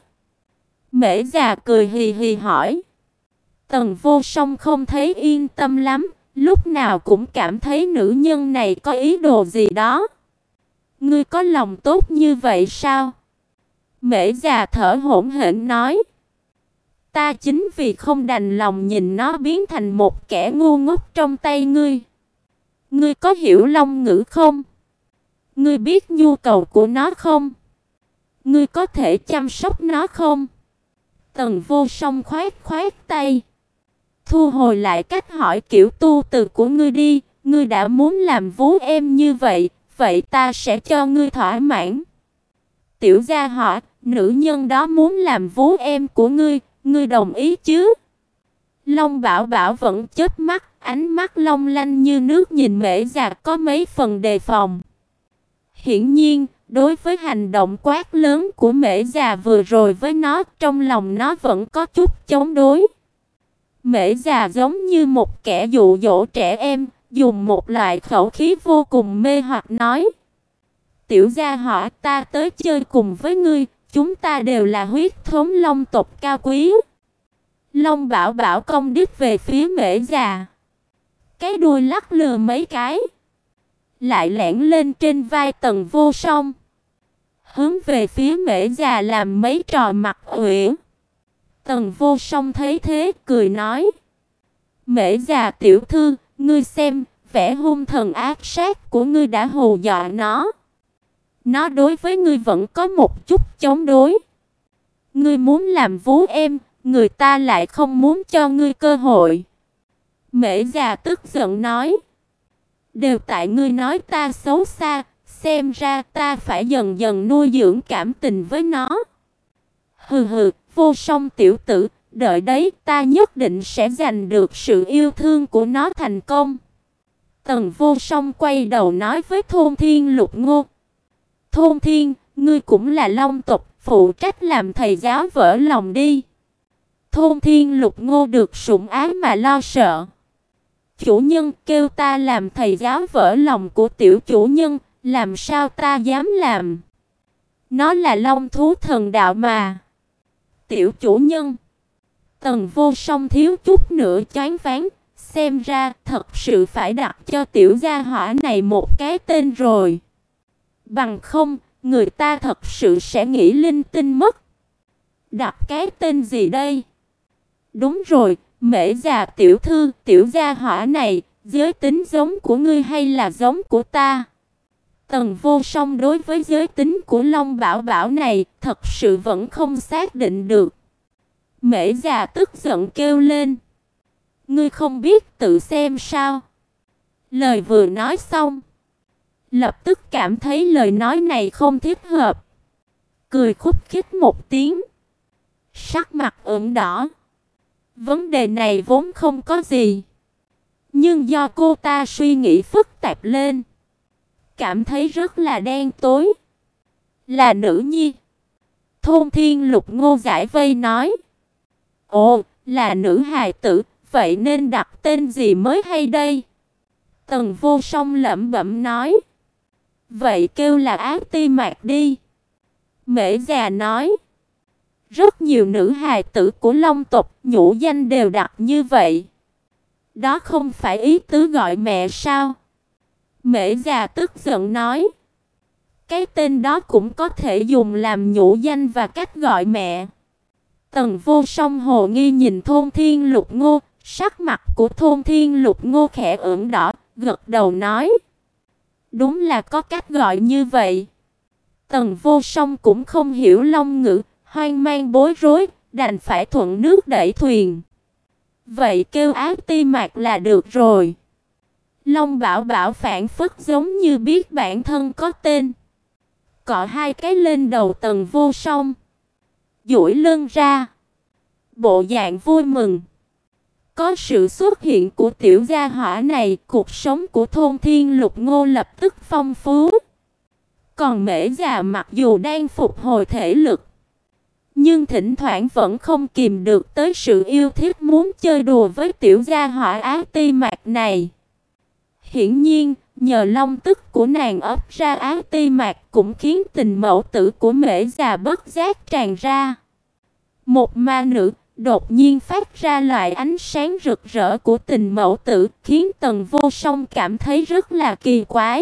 Mễ già cười hì hì hỏi. Tần Vô Song không thấy yên tâm lắm, lúc nào cũng cảm thấy nữ nhân này có ý đồ gì đó. Ngươi có lòng tốt như vậy sao? Mễ già thở hổn hển nói. Ta chính vì không đành lòng nhìn nó biến thành một kẻ ngu ngốc trong tay ngươi. Ngươi có hiểu long ngữ không? Ngươi biết nhu cầu của nó không? Ngươi có thể chăm sóc nó không? Tần Vô Song khoát khoát tay. Thu hồi lại cách hỏi kiểu tu từ của ngươi đi. Ngươi đã muốn làm vú em như vậy, vậy ta sẽ cho ngươi thỏa mãn. Tiểu gia họ, nữ nhân đó muốn làm vú em của ngươi, ngươi đồng ý chứ? Long Bảo Bảo vẫn chớp mắt, ánh mắt long lanh như nước nhìn Mễ già có mấy phần đề phòng. Hiển nhiên, đối với hành động quát lớn của Mễ già vừa rồi với nó, trong lòng nó vẫn có chút chống đối. Mễ già giống như một kẻ dụ dỗ trẻ em, dùng một loại khẩu khí vô cùng mê hoặc nói. Tiểu gia họ, ta tới chơi cùng với ngươi, chúng ta đều là huyết thống long tộc cao quý. Long Bảo Bảo công đít về phía Mễ già. Cái đuôi lắc lư mấy cái, lại lẻn lên trên vai Tần Vô Song, hướng về phía Mễ già làm mấy trò mặt uyển. Tần Vô Song thấy thế, cười nói. Mễ già tiểu thư, ngươi xem, vẻ hung thần ác sát của ngươi đã hù dọa nó. Nó đối với ngươi vẫn có một chút chống đối. Ngươi muốn làm vú em, người ta lại không muốn cho ngươi cơ hội. Mễ già tức giận nói. Đều tại ngươi nói ta xấu xa, xem ra ta phải dần dần nuôi dưỡng cảm tình với nó. Hừ hừ, Vô Song tiểu tử, đợi đấy, ta nhất định sẽ giành được sự yêu thương của nó thành công. Tần Vô Song quay đầu nói với Thôn Thiên Lục Ngô. Thôn Thiên, ngươi cũng là Long tộc, phụ trách làm thầy giáo vỡ lòng đi. Thôn Thiên Lục Ngô được sủng ái mà lo sợ. Chủ nhân kêu ta làm thầy giáo vỡ lòng của tiểu chủ nhân, làm sao ta dám làm? Nó là long thú thần đạo mà. Tiểu chủ nhân. Tần Vô Song thiếu chút nữa choáng váng, xem ra thật sự phải đặt cho tiểu gia hỏa này một cái tên rồi. Bằng không, người ta thật sự sẽ nghĩ linh tinh mất. Đặt cái tên gì đây? Đúng rồi, Mễ già tiểu thư, tiểu gia hỏa này, giới tính giống của ngươi hay là giống của ta? Tần Vô Song đối với giới tính của Long Bảo Bảo này, thật sự vẫn không xác định được. Mễ già tức giận kêu lên. Ngươi không biết tự xem sao? Lời vừa nói xong, lập tức cảm thấy lời nói này không thích hợp. Cười khúc khích một tiếng, sắc mặt ửng đỏ. Vấn đề này vốn không có gì, nhưng do cô ta suy nghĩ phức tạp lên, cảm thấy rất là đen tối. Là nữ nhi. Thôn Thiên Lục Ngô giải vây nói. Ồ, là nữ hài tử, vậy nên đặt tên gì mới hay đây? Tần Vô Song lẩm bẩm nói. Vậy kêu là Ác Ti Mạc đi. Mễ già nói. Rất nhiều nữ hài tử của Long tộc nhũ danh đều đặt như vậy. Đó không phải ý tứ gọi mẹ sao? Mễ già tức giận nói. Cái tên đó cũng có thể dùng làm nhũ danh và cách gọi mẹ. Tần Vô Song hồ nghi nhìn Thôn Thiên Lục Ngô, sắc mặt của Thôn Thiên Lục Ngô khẽ ửng đỏ, gật đầu nói. Đúng là có cách gọi như vậy. Tần Vô Song cũng không hiểu Long ngữ, hoang mang bối rối, đành phải thuận nước đẩy thuyền. Vậy kêu Ác Ti Mạc là được rồi. Long Bảo Bảo phản phất giống như biết bản thân có tên. Cọ hai cái lên đầu Tần Vô Song, duỗi lưng ra, bộ dạng vui mừng. Có sự xuất hiện của tiểu gia hỏa này, cuộc sống của Thôn Thiên Lục Ngô lập tức phong phú. Còn Mễ già mặc dù đang phục hồi thể lực, nhưng thỉnh thoảng vẫn không kìm được tới sự yêu thích muốn chơi đùa với tiểu gia hỏa Ác Ti Mạc này. Hiển nhiên, nhờ long tức của nàng ấp ra Ác Ti Mạc cũng khiến tình mẫu tử của Mễ già bất giác tràn ra. Một ma nữ đột nhiên phát ra loại ánh sáng rực rỡ của tình mẫu tử, khiến Tần Vô Song cảm thấy rất là kỳ quái.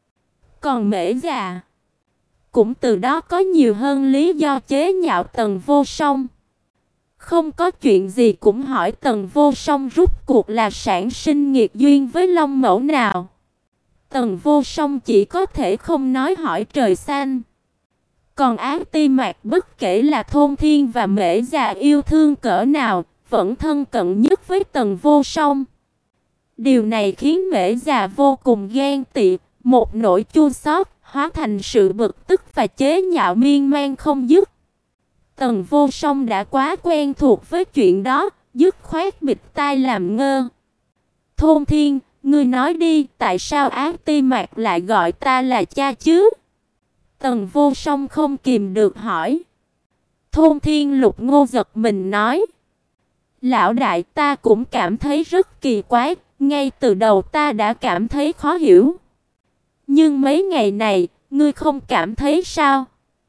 Còn Mễ già cũng từ đó có nhiều hơn lý do chế nhạo Tần Vô Song. Không có chuyện gì cũng hỏi Tần Vô Song rút cuộc là sản sinh nghiệt duyên với Long mẫu nào. Tần Vô Song chỉ có thể không nói hỏi trời xanh. Còn Ác Ti Mạc bất kể là Thôn Thiên và Mễ già yêu thương cỡ nào, vẫn thân cận nhất với Tần Vô Song. Điều này khiến Mễ già vô cùng ghen tị, một nỗi chua xót hóa thành sự bực tức và chế nhạo miên man không dứt. Tần Vô Song đã quá quen thuộc với chuyện đó, dứt khoát bịt tai làm ngơ. Thôn Thiên, ngươi nói đi, tại sao Ác Ti Mạc lại gọi ta là cha chứ? Tần Vô Song không kìm được hỏi. Thôn Thiên Lục Ngô giật mình nói. Lão đại, ta cũng cảm thấy rất kỳ quái, ngay từ đầu ta đã cảm thấy khó hiểu. Nhưng mấy ngày này, ngươi không cảm thấy sao?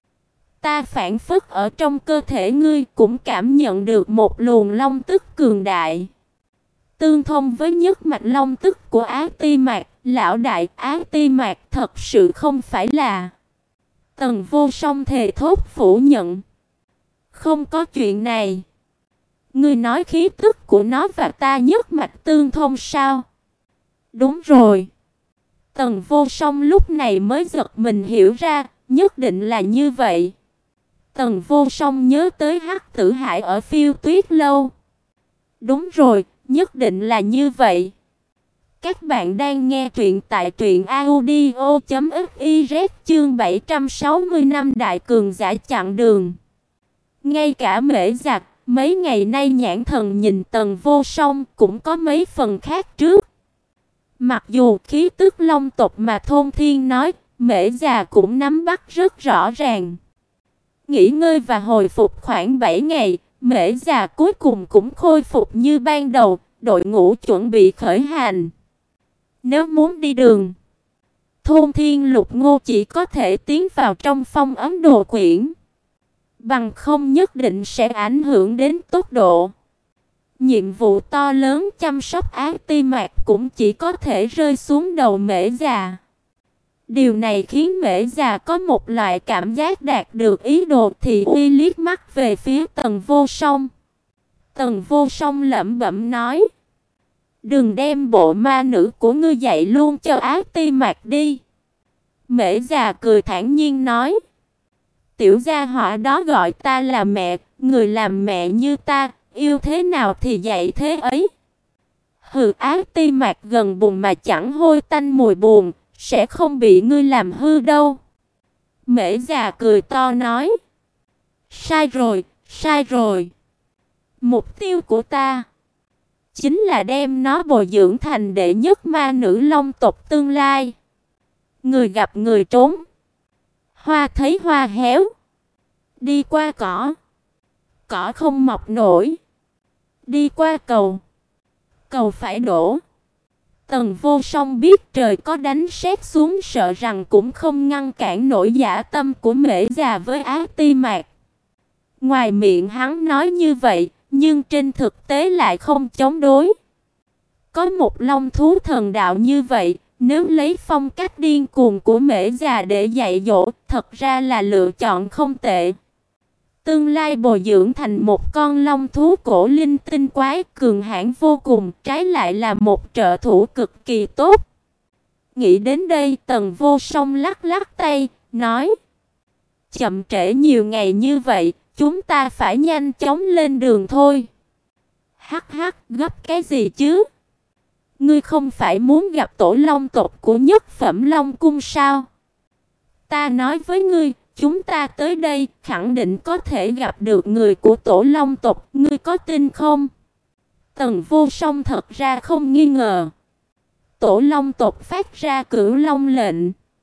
Ta phản phất ở trong cơ thể ngươi cũng cảm nhận được một luồng long tức cường đại. Tương thông với nhất mạch long tức của Ác Ti Mạc, lão đại, Ác Ti Mạc thật sự không phải là... Tần Vô Song thề thốt phủ nhận. Không có chuyện này. Ngươi nói khí tức của nó và ta nhất mạch tương thông sao? Đúng rồi. Tần Vô Song lúc này mới giật mình hiểu ra, nhất định là như vậy. Tần Vô Song nhớ tới Hắc Tử Hải ở Phiêu Tuyết lâu. Đúng rồi, nhất định là như vậy. Các bạn đang nghe truyện tại truyện audio chấm fiz chương bảy trăm sáu mươi năm đại cường giả chặn đường. Ngay cả Mễ Giặc, mấy ngày nay nhãn thần nhìn Tần Vô Song cũng có mấy phần khác trước. Mặc dù khí tức long tộc mà Thôn Thiên nói, Mễ già cũng nắm bắt rất rõ ràng. Nghỉ ngơi và hồi phục khoảng bảy ngày, Mễ già cuối cùng cũng khôi phục như ban đầu, đội ngũ chuẩn bị khởi hành. Nếu muốn đi đường, Thôn Thiên Lục Ngô chỉ có thể tiến vào trong phong ấn đồ quyển, bằng không nhất định sẽ ảnh hưởng đến tốc độ. Nhiệm vụ to lớn chăm sóc ác ti mạc cũng chỉ có thể rơi xuống đầu Mễ già. Điều này khiến Mễ già có một loại cảm giác đạt được ý đồ thì uy liếc mắt về phía Tần Vô Song. Tần Vô Song lẩm bẩm nói: "Đừng đem bộ ma nữ của ngươi dạy luôn cho ác ti mạc đi." Mễ già cười thản nhiên nói: "Tiểu gia hỏa đó gọi ta là mẹ, người làm mẹ như ta, yêu thế nào thì dạy thế ấy." Hừ, ác ti mạc gần bùn mà chẳng hôi tanh mùi buồn, sẽ không bị ngươi làm hư đâu. Mễ già cười to nói: "Sai rồi, sai rồi. Mục tiêu của ta chính là đem nó bồi dưỡng thành đệ nhất ma nữ Long tộc tương lai. Người gặp người trốn, hoa thấy hoa héo. Đi qua cỏ, cỏ không mọc nổi. Đi qua cầu, cầu phải đổ." Tần Vô Song biết trời có đánh sét xuống sợ rằng cũng không ngăn cản nổi dã tâm của Mễ già với ác ti mạc. Ngoài miệng hắn nói như vậy, nhưng trên thực tế lại không chống đối. Có một long thú thần đạo như vậy, nếu lấy phong cách điên cuồng của Mễ già để dạy dỗ, thật ra là lựa chọn không tệ. Tương lai bồi dưỡng thành một con long thú cổ linh tinh quái cường hãn vô cùng, trái lại là một trợ thủ cực kỳ tốt. Nghĩ đến đây, Tần Vô Song lắc lắc tay, nói: "Chậm trễ nhiều ngày như vậy, chúng ta phải nhanh chóng lên đường thôi." "Hắc hắc, gấp cái gì chứ? Ngươi không phải muốn gặp tổ long tộc của nhất phẩm Long cung sao? Ta nói với ngươi, chúng ta tới đây khẳng định có thể gặp được người của tổ long tộc, ngươi có tin không?" Tần Vô Song thật ra không nghi ngờ. Tổ long tộc phát ra cửu long lệnh,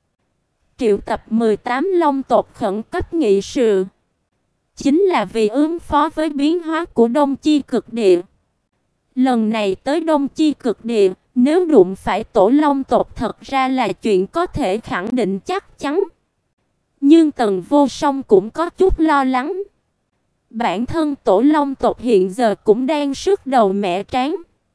triệu tập mười tám long tộc khẩn cấp nghị sự, chính là vì ứng phó với biến hóa của Đông Chi Cực Địa. Lần này tới Đông Chi Cực Địa, nếu đụng phải tổ long tộc thật ra là chuyện có thể khẳng định chắc chắn. Nhưng Tần Vô Song cũng có chút lo lắng. Bản thân tổ long tộc hiện giờ cũng đang sức đầu mẻ trán,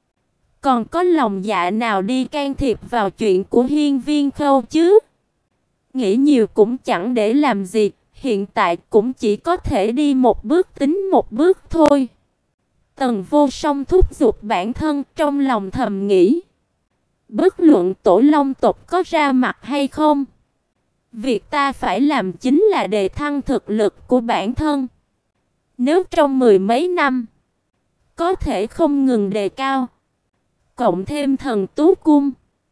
còn có lòng dạ nào đi can thiệp vào chuyện của Hiên Viên Khâu chứ? Nghĩ nhiều cũng chẳng để làm gì, hiện tại cũng chỉ có thể đi một bước tính một bước thôi. Tần Vô Song thúc giục bản thân, trong lòng thầm nghĩ: bất luận tổ long tộc có ra mặt hay không, việc ta phải làm chính là đề thăng thực lực của bản thân. Nếu trong mười mấy năm có thể không ngừng đề cao, cộng thêm thần tú cung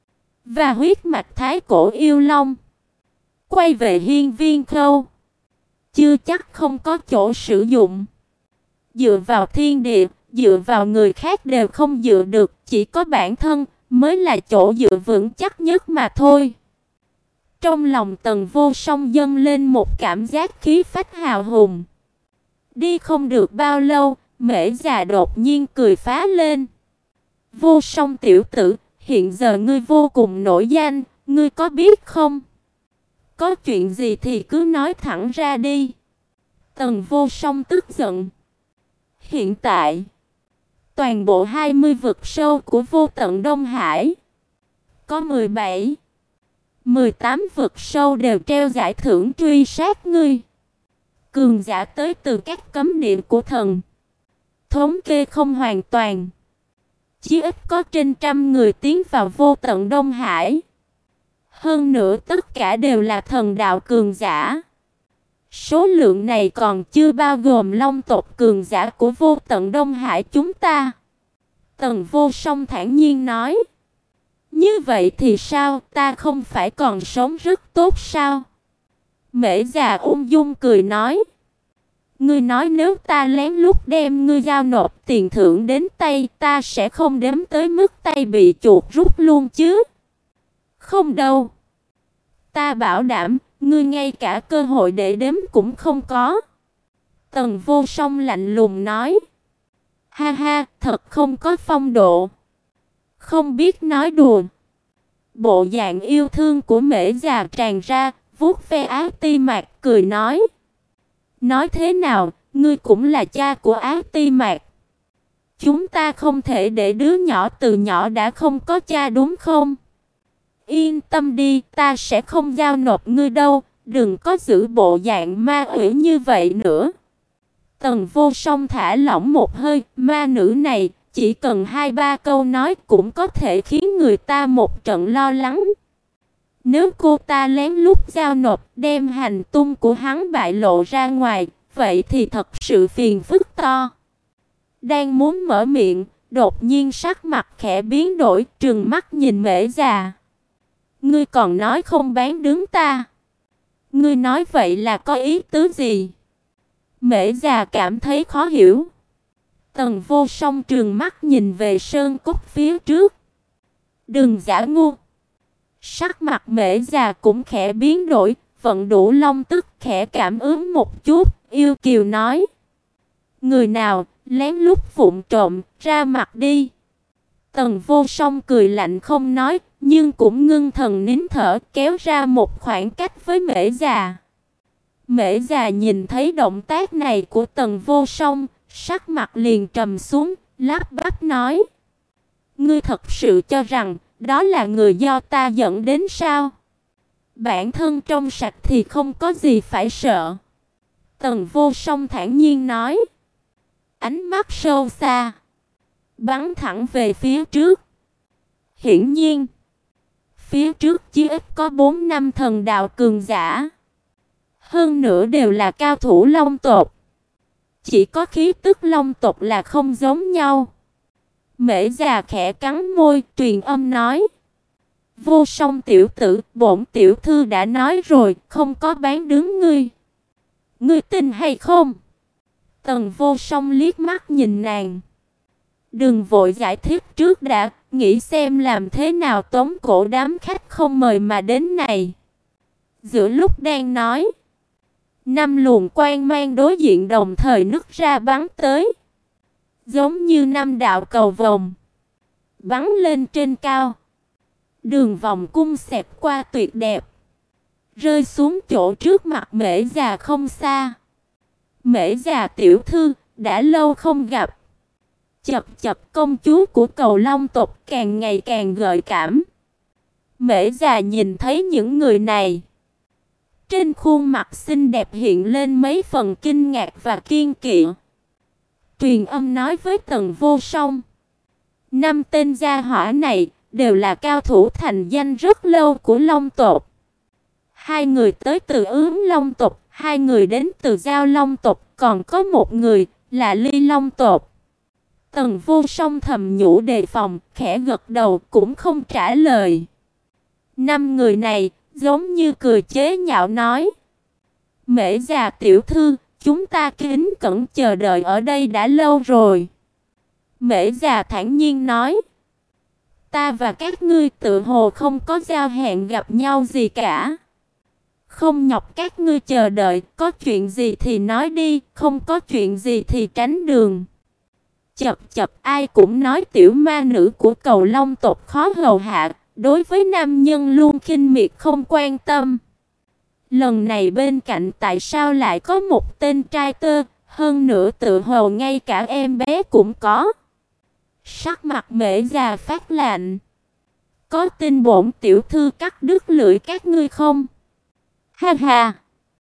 và huyết mạch thái cổ yêu long, quay về Hiên Viên Khâu, chưa chắc không có chỗ sử dụng. Dựa vào thiên địa, dựa vào người khác đều không dựa được, chỉ có bản thân mới là chỗ dựa vững chắc nhất mà thôi. Trong lòng Tần Vô Song dâng lên một cảm giác khí phách hào hùng. Đi không được bao lâu, Mễ già đột nhiên cười phá lên: "Vô Song tiểu tử, hiện giờ ngươi vô cùng nổi danh, ngươi có biết không? Có chuyện gì thì cứ nói thẳng ra đi." Tần Vô Song tức giận. Hiện tại, toàn bộ hai mươi vực sâu của Vô Tận Đông Hải, có mười bảy, mười tám vực sâu đều treo giải thưởng truy sát ngươi. Cường giả tới từ các cấm địa của thần, thống kê không hoàn toàn, chí ít có trên trăm người tiến vào Vô Tận Đông Hải. Hơn nữa tất cả đều là thần đạo cường giả. Số lượng này còn chưa bao gồm long tộc cường giả của Vô Tận Đông Hải chúng ta. Tần Vô Song thản nhiên nói: "Như vậy thì sao, ta không phải còn sống rất tốt sao?" Mễ già ung dung cười nói: "Ngươi nói nếu ta lén lút đem ngươi giao nộp tiền thưởng đến tay, ta sẽ không đếm tới mức tay bị chuột rút luôn chứ?" "Không đâu. Ta bảo đảm, ngươi ngay cả cơ hội để đếm cũng không có." Tần Vô Song lạnh lùng nói. "Ha ha, thật không có phong độ. Không biết nói đùa." Bộ dạng yêu thương của Mễ già tràn ra, vuốt ve Ác Ti Mạc cười nói: "Nói thế nào, ngươi cũng là cha của Ác Ti Mạc. Chúng ta không thể để đứa nhỏ từ nhỏ đã không có cha đúng không? Yên tâm đi, ta sẽ không giao nộp ngươi đâu, đừng có giữ bộ dạng ma quỷ như vậy nữa." Tần Vô Song thả lỏng một hơi, ma nữ này chỉ cần hai ba câu nói cũng có thể khiến người ta một trận lo lắng. Nếu cô ta lén lút giao nộp, đem hành tung của hắn bại lộ ra ngoài, vậy thì thật sự phiền phức to. Đang muốn mở miệng, đột nhiên sắc mặt khẽ biến đổi, trừng mắt nhìn Mễ già. "Ngươi còn nói không bán đứng ta? Ngươi nói vậy là có ý tứ gì?" Mễ già cảm thấy khó hiểu. Tần Vô Song trừng mắt nhìn về sơn cốt phía trước. "Đừng giả ngu." Sắc mặt Mễ già cũng khẽ biến đổi, vận đủ long tức khẽ cảm ứng một chút, yêu kiều nói: "Người nào lén lút vụng trộm, ra mặt đi." Tần Vô Song cười lạnh không nói, nhưng cũng ngưng thần nín thở, kéo ra một khoảng cách với Mễ già. Mễ già nhìn thấy động tác này của Tần Vô Song, sắc mặt liền trầm xuống, lắp bắp nói: "Ngươi thật sự cho rằng đó là người do ta dẫn đến sao? Bản thân trong sạch thì không có gì phải sợ." Tần Vô Song thản nhiên nói, ánh mắt sâu xa, bắn thẳng về phía trước. Hiển nhiên, phía trước chỉ ít có bốn năm thần đạo cường giả, hơn nữa đều là cao thủ Long tộc. Chỉ có khí tức Long tộc là không giống nhau. Mễ già khẽ cắn môi, truyền âm nói: "Vô Song tiểu tử, bổn tiểu thư đã nói rồi, không có bán đứng ngươi. Ngươi tin hay không?" Tần Vô Song liếc mắt nhìn nàng. "Đừng vội giải thích trước đã, nghĩ xem làm thế nào tống cổ đám khách không mời mà đến này." Giữa lúc đang nói, năm luồng quang mang đối diện đồng thời nứt ra bắn tới, giống như năm đạo cầu vồng, bắn lên trên cao. Đường vòng cung xẹt qua tuyệt đẹp, rơi xuống chỗ trước mặt Mễ già không xa. "Mễ già tiểu thư, đã lâu không gặp." Chập chập công chúa của Cầu Long tộc càng ngày càng gợi cảm. Mễ già nhìn thấy những người này, trên khuôn mặt xinh đẹp hiện lên mấy phần kinh ngạc và kiêng kỵ. Truyền âm nói với Tần Vô Song: "Năm tên gia hỏa này đều là cao thủ thành danh rất lâu của Long tộc. Hai người tới từ Ướm Long tộc, hai người đến từ Giao Long tộc, còn có một người là Ly Long tộc." Tần Vô Song thầm nhủ đề phòng, khẽ gật đầu cũng không trả lời. Năm người này giống như cười chế nhạo nói: "Mễ già tiểu thư, chúng ta kính cẩn chờ đợi ở đây đã lâu rồi." Mễ già thản nhiên nói: "Ta và các ngươi tự hồ không có giao hẹn gặp nhau gì cả. Không nhọc các ngươi chờ đợi, có chuyện gì thì nói đi, không có chuyện gì thì tránh đường." Chập chập, ai cũng nói tiểu ma nữ của Cầu Long tộc khó hầu hạ, đối với nam nhân luôn khinh miệt không quan tâm. Lần này bên cạnh tại sao lại có một tên trai tơ, hơn nữa tự hồ ngay cả em bé cũng có. Sắc mặt Mễ già phát lạnh: "Có tin bổn tiểu thư cắt đứt lưỡi các ngươi không?" Ha ha.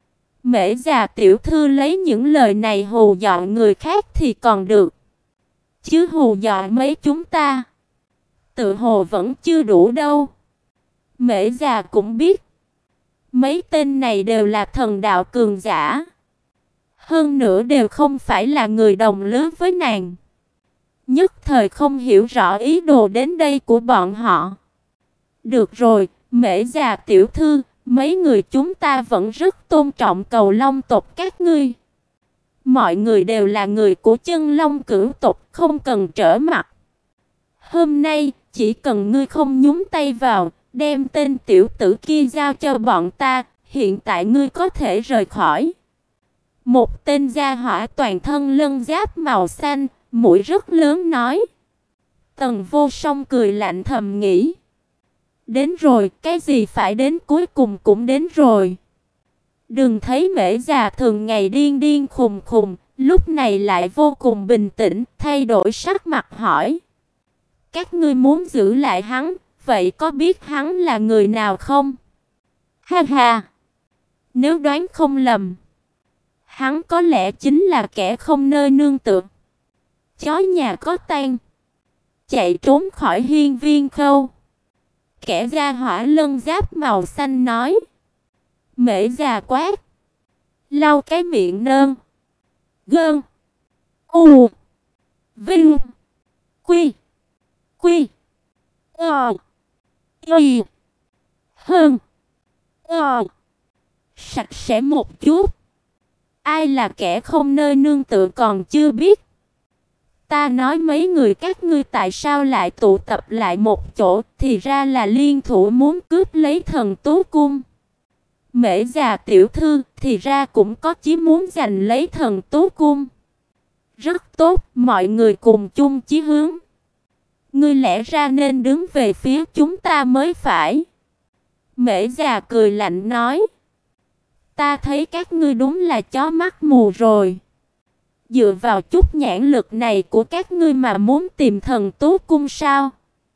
Mễ già tiểu thư lấy những lời này hù dọa người khác thì còn được, chứ hù dọa mấy chúng ta, tự hồ vẫn chưa đủ đâu. Mễ già cũng biết, mấy tên này đều là thần đạo cường giả, hơn nữa đều không phải là người đồng lứa với nàng. Nhất thời không hiểu rõ ý đồ đến đây của bọn họ. "Được rồi, Mễ già tiểu thư, mấy người chúng ta vẫn rất tôn trọng Cầu Long tộc các ngươi. Mọi người đều là người của Chân Long cửu tộc, không cần trở mặt. Hôm nay, chỉ cần ngươi không nhúng tay vào, đem tên tiểu tử kia giao cho bọn ta, hiện tại ngươi có thể rời khỏi. Một tên gia hỏa toàn thân lân giáp màu xanh, mũi rất lớn nói. Tần Vô Song cười lạnh thầm nghĩ. Đến rồi, cái gì phải đến cuối cùng cũng đến rồi. Đừng thấy Mễ già thường ngày điên điên khùng khùng, lúc này lại vô cùng bình tĩnh, thay đổi sắc mặt hỏi. Các ngươi muốn giữ lại hắn, vậy có biết hắn là người nào không? Ha ha! Nếu đoán không lầm, hắn có lẽ chính là kẻ không nơi nương tựa. Chó nhà có tang, chạy trốn khỏi hiên viên khâu. Kẻ gia hỏa lân giáp màu xanh nói. Mễ già quát. Lau cái miệng nơn. Gơn. U. Vinh. Quy. Quy. Ờ. Y. Hơn. Ờ. Sạch sẽ một chút. Ai là kẻ không nơi nương tựa còn chưa biết. Ta nói mấy người các ngươi tại sao lại tụ tập lại một chỗ, thì ra là liên thủ muốn cướp lấy Thần Tú Cung. Mễ già tiểu thư thì ra cũng có chí muốn giành lấy Thần Tú Cung. Rất tốt, mọi người cùng chung chí hướng. Ngươi lẽ ra nên đứng về phía chúng ta mới phải. Mễ già cười lạnh nói. Ta thấy các ngươi đúng là chó mắt mù rồi. Dựa vào chút nhãn lực này của các ngươi mà muốn tìm Thần Tú Cung sao?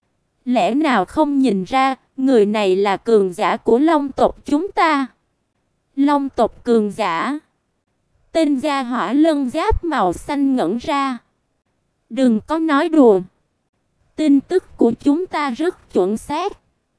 Lẽ nào không nhìn ra, người này là cường giả của Long tộc chúng ta? Long tộc cường giả? Tên gia hỏa lân giáp màu xanh ngẩn ra. Đừng có nói đùa. Tin tức của chúng ta rất chuẩn xác.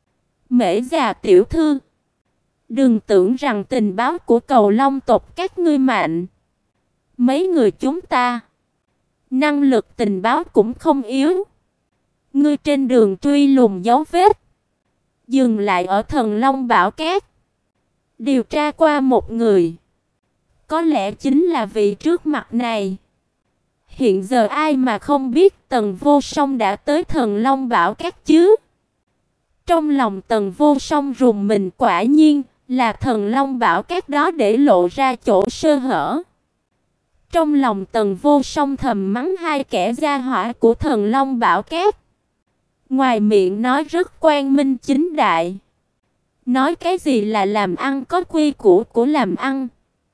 Mễ già tiểu thư, đừng tưởng rằng tình báo của cầu Long tộc các ngươi mạnh. Mấy người chúng ta, năng lực tình báo cũng không yếu. Ngươi trên đường truy lùng dấu vết, dừng lại ở Thần Long Bảo Cát, điều tra qua một người. Có lẽ chính là vị trước mặt này. Hiện giờ ai mà không biết Tần Vô Song đã tới Thần Long Bảo Cát chứ? Trong lòng Tần Vô Song rùng mình, quả nhiên là Thần Long Bảo Cát đó để lộ ra chỗ sơ hở. Trong lòng Tần Vô Song thầm mắng hai kẻ gia hỏa của Thần Long Bảo Cát. Ngoài miệng nói rất quang minh chính đại. Nói cái gì là làm ăn có quy củ của làm ăn.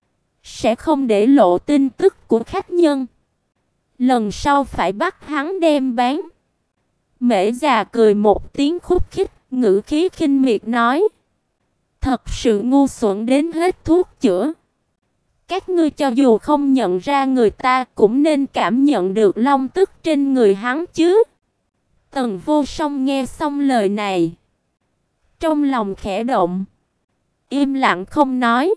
Sẽ không để lộ tin tức của khách nhân. Lần sau phải bắt hắn đem bán. Mễ già cười một tiếng khúc khích, ngữ khí khinh miệt nói. Thật sự ngu xuẩn đến hết thuốc chữa. Các ngươi cho dù không nhận ra người ta cũng nên cảm nhận được long tức trên người hắn chứ. Tần Vô Song nghe xong lời này, trong lòng khẽ động, im lặng không nói.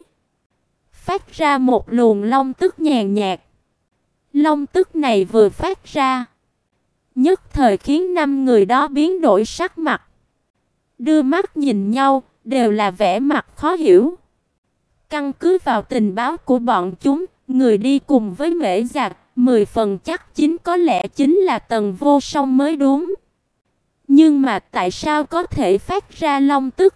Phát ra một luồng long tức nhàn nhạt. Long tức này vừa phát ra, nhất thời khiến năm người đó biến đổi sắc mặt. Đưa mắt nhìn nhau, đều là vẻ mặt khó hiểu. Căn cứ vào tình báo của bọn chúng, người đi cùng với Mễ Giặc, mười phần chắc chính có lẽ chính là Tần Vô Song mới đúng. Nhưng mà tại sao có thể phát ra long tức?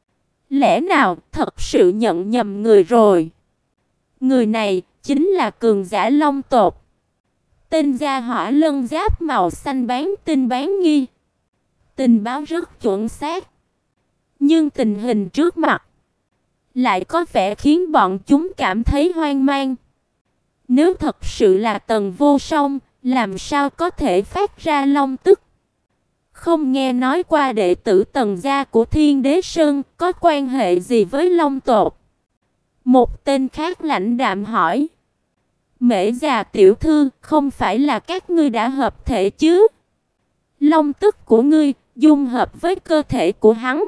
Lẽ nào thật sự nhận nhầm người rồi? Người này chính là cường giả Long tộc. Tên gia hỏa lân giáp màu xanh bán tin bán nghi. Tình báo rất chuẩn xác. Nhưng tình hình trước mặt lại có vẻ khiến bọn chúng cảm thấy hoang mang. Nếu thật sự là Tần Vô Song, làm sao có thể phát ra long tức? Không nghe nói qua đệ tử Tần gia của Thiên Đế Sơn có quan hệ gì với Long tộc? Một tên khác lãnh đạm hỏi. Mễ già tiểu thư, không phải là các ngươi đã hợp thể chứ? Long tức của ngươi dung hợp với cơ thể của hắn.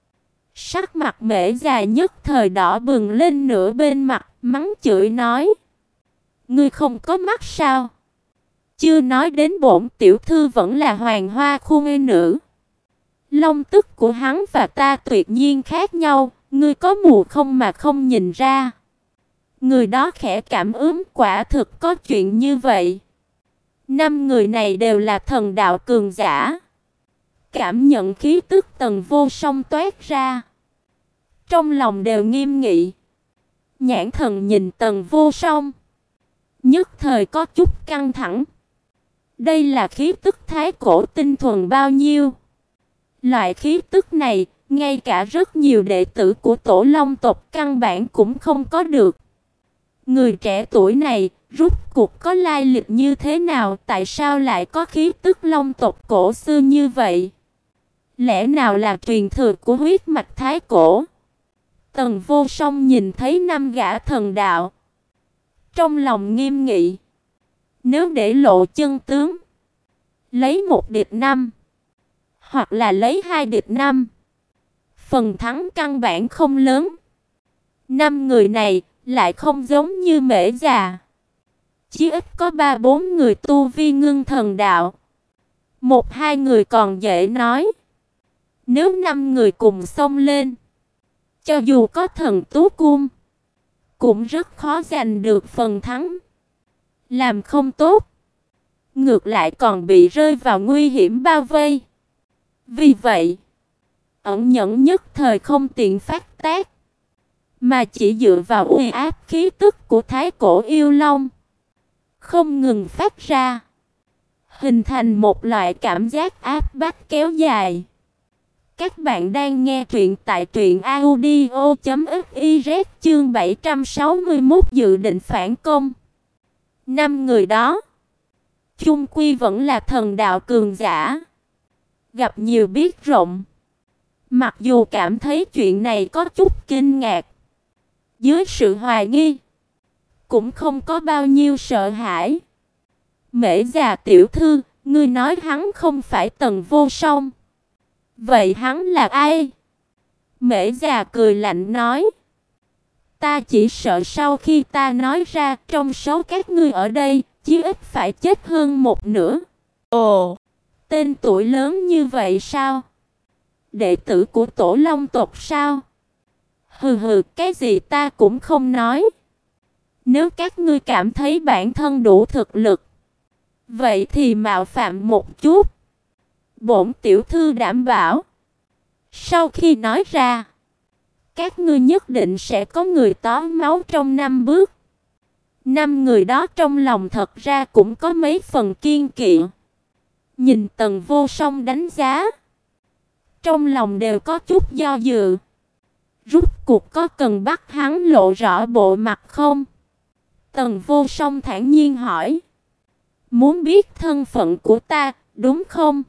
Sắc mặt Mễ già nhất thời đỏ bừng lên nửa bên mặt, mắng chửi nói. Ngươi không có mắt sao? Chưa nói đến bổn tiểu thư vẫn là hoàng hoa khuê nữ. Long tức của hắn và ta tuyệt nhiên khác nhau, ngươi có mù không mà không nhìn ra. Người đó khẽ cảm ứng, quả thực có chuyện như vậy. Năm người này đều là thần đạo cường giả. cảm nhận khí tức Tần Vô Song toát ra, trong lòng đều nghiêm nghị. Nhãn thần nhìn Tần Vô Song, nhất thời có chút căng thẳng. Đây là khí tức thái cổ tinh thuần bao nhiêu? Loại khí tức này, ngay cả rất nhiều đệ tử của Tổ Long tộc căn bản cũng không có được. Người trẻ tuổi này, rốt cuộc có lai lịch như thế nào, tại sao lại có khí tức Long tộc cổ xưa như vậy? Lẽ nào là truyền thừa của huyết mạch thái cổ? Tần Vô Song nhìn thấy năm gã thần đạo, trong lòng nghiêm nghị. Nếu để lộ chân tướng, lấy một địch năm, hoặc là lấy hai địch năm, phần thắng căn bản không lớn. Năm người này lại không giống như Mễ già, chỉ ít có ba bốn người tu vi ngưng thần đạo, một hai người còn dễ nói. Nếu năm người cùng xông lên, cho dù có thần tú cung, cũng rất khó giành được phần thắng. Làm không tốt, ngược lại còn bị rơi vào nguy hiểm bao vây. Vì vậy, ẩn nhẫn nhất thời không tiện phát tác, mà chỉ dựa vào uy áp khí tức của thái cổ yêu long, không ngừng phát ra, hình thành một loại cảm giác áp bách kéo dài. Các bạn đang nghe truyện tại truyện audio chấm fiz chương bảy trăm sáu mươi mốt dự định phản công. Năm người đó, chung quy vẫn là thần đạo cường giả, gặp nhiều biết rộng. Mặc dù cảm thấy chuyện này có chút kinh ngạc, dưới sự hoài nghi, cũng không có bao nhiêu sợ hãi. Mễ già tiểu thư, ngươi nói hắn không phải Tần Vô Song, vậy hắn là ai? Mễ già cười lạnh nói. Ta chỉ sợ sau khi ta nói ra, trong số các ngươi ở đây, chí ít phải chết hơn một nửa. Ồ, tên tuổi lớn như vậy sao? Đệ tử của Tổ Long tộc sao? Hừ hừ, cái gì ta cũng không nói. Nếu các ngươi cảm thấy bản thân đủ thực lực, vậy thì mạo phạm một chút. Bổn tiểu thư đảm bảo, sau khi nói ra, các ngươi nhất định sẽ có người tóe máu trong năm bước. Năm người đó trong lòng thật ra cũng có mấy phần kiên kỵ. Nhìn Tần Vô Song đánh giá, trong lòng đều có chút do dự. Rốt cuộc có cần bắt hắn lộ rõ bộ mặt không? Tần Vô Song thản nhiên hỏi. Muốn biết thân phận của ta, đúng không?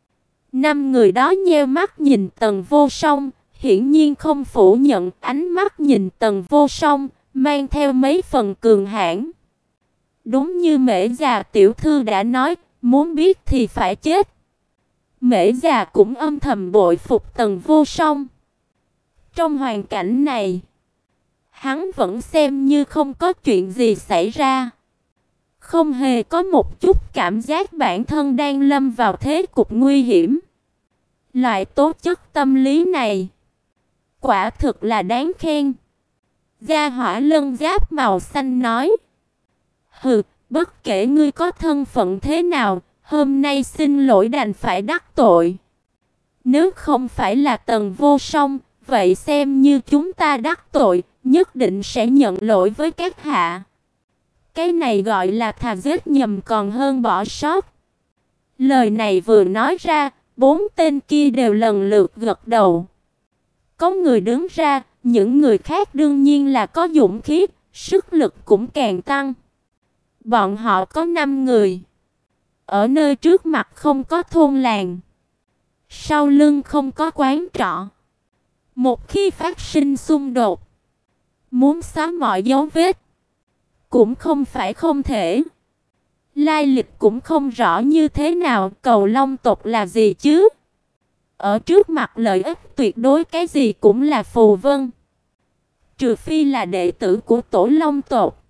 Năm người đó nheo mắt nhìn Tần Vô Song, hiển nhiên không phủ nhận. Ánh mắt nhìn Tần Vô Song, mang theo mấy phần cường hãn. Đúng như Mễ già tiểu thư đã nói, muốn biết thì phải chết. Mễ già cũng âm thầm bội phục Tần Vô Song. Trong hoàn cảnh này, hắn vẫn xem như không có chuyện gì xảy ra, không hề có một chút cảm giác bản thân đang lâm vào thế cục nguy hiểm. Loại tố chất tâm lý này, quả thực là đáng khen. Gia hỏa lân giáp màu xanh nói. Hừ, bất kể ngươi có thân phận thế nào, hôm nay xin lỗi đành phải đắc tội. Nếu không phải là Tần Vô Song, vậy xem như chúng ta đắc tội, nhất định sẽ nhận lỗi với các hạ. Cái này gọi là thà giết nhầm còn hơn bỏ sót. Lời này vừa nói ra, bốn tên kia đều lần lượt gật đầu. Có người đứng ra, những người khác đương nhiên là có dũng khí, sức lực cũng càng tăng. Bọn họ có năm người. Ở nơi trước mặt không có thôn làng, sau lưng không có quán trọ. Một khi phát sinh xung đột, muốn xóa mọi dấu vết cũng không phải không thể. Lai lịch cũng không rõ như thế nào, Cầu Long tộc là gì chứ? Ở trước mặt lợi ích tuyệt đối cái gì cũng là phù vân. Trừ phi là đệ tử của Tổ Long tộc.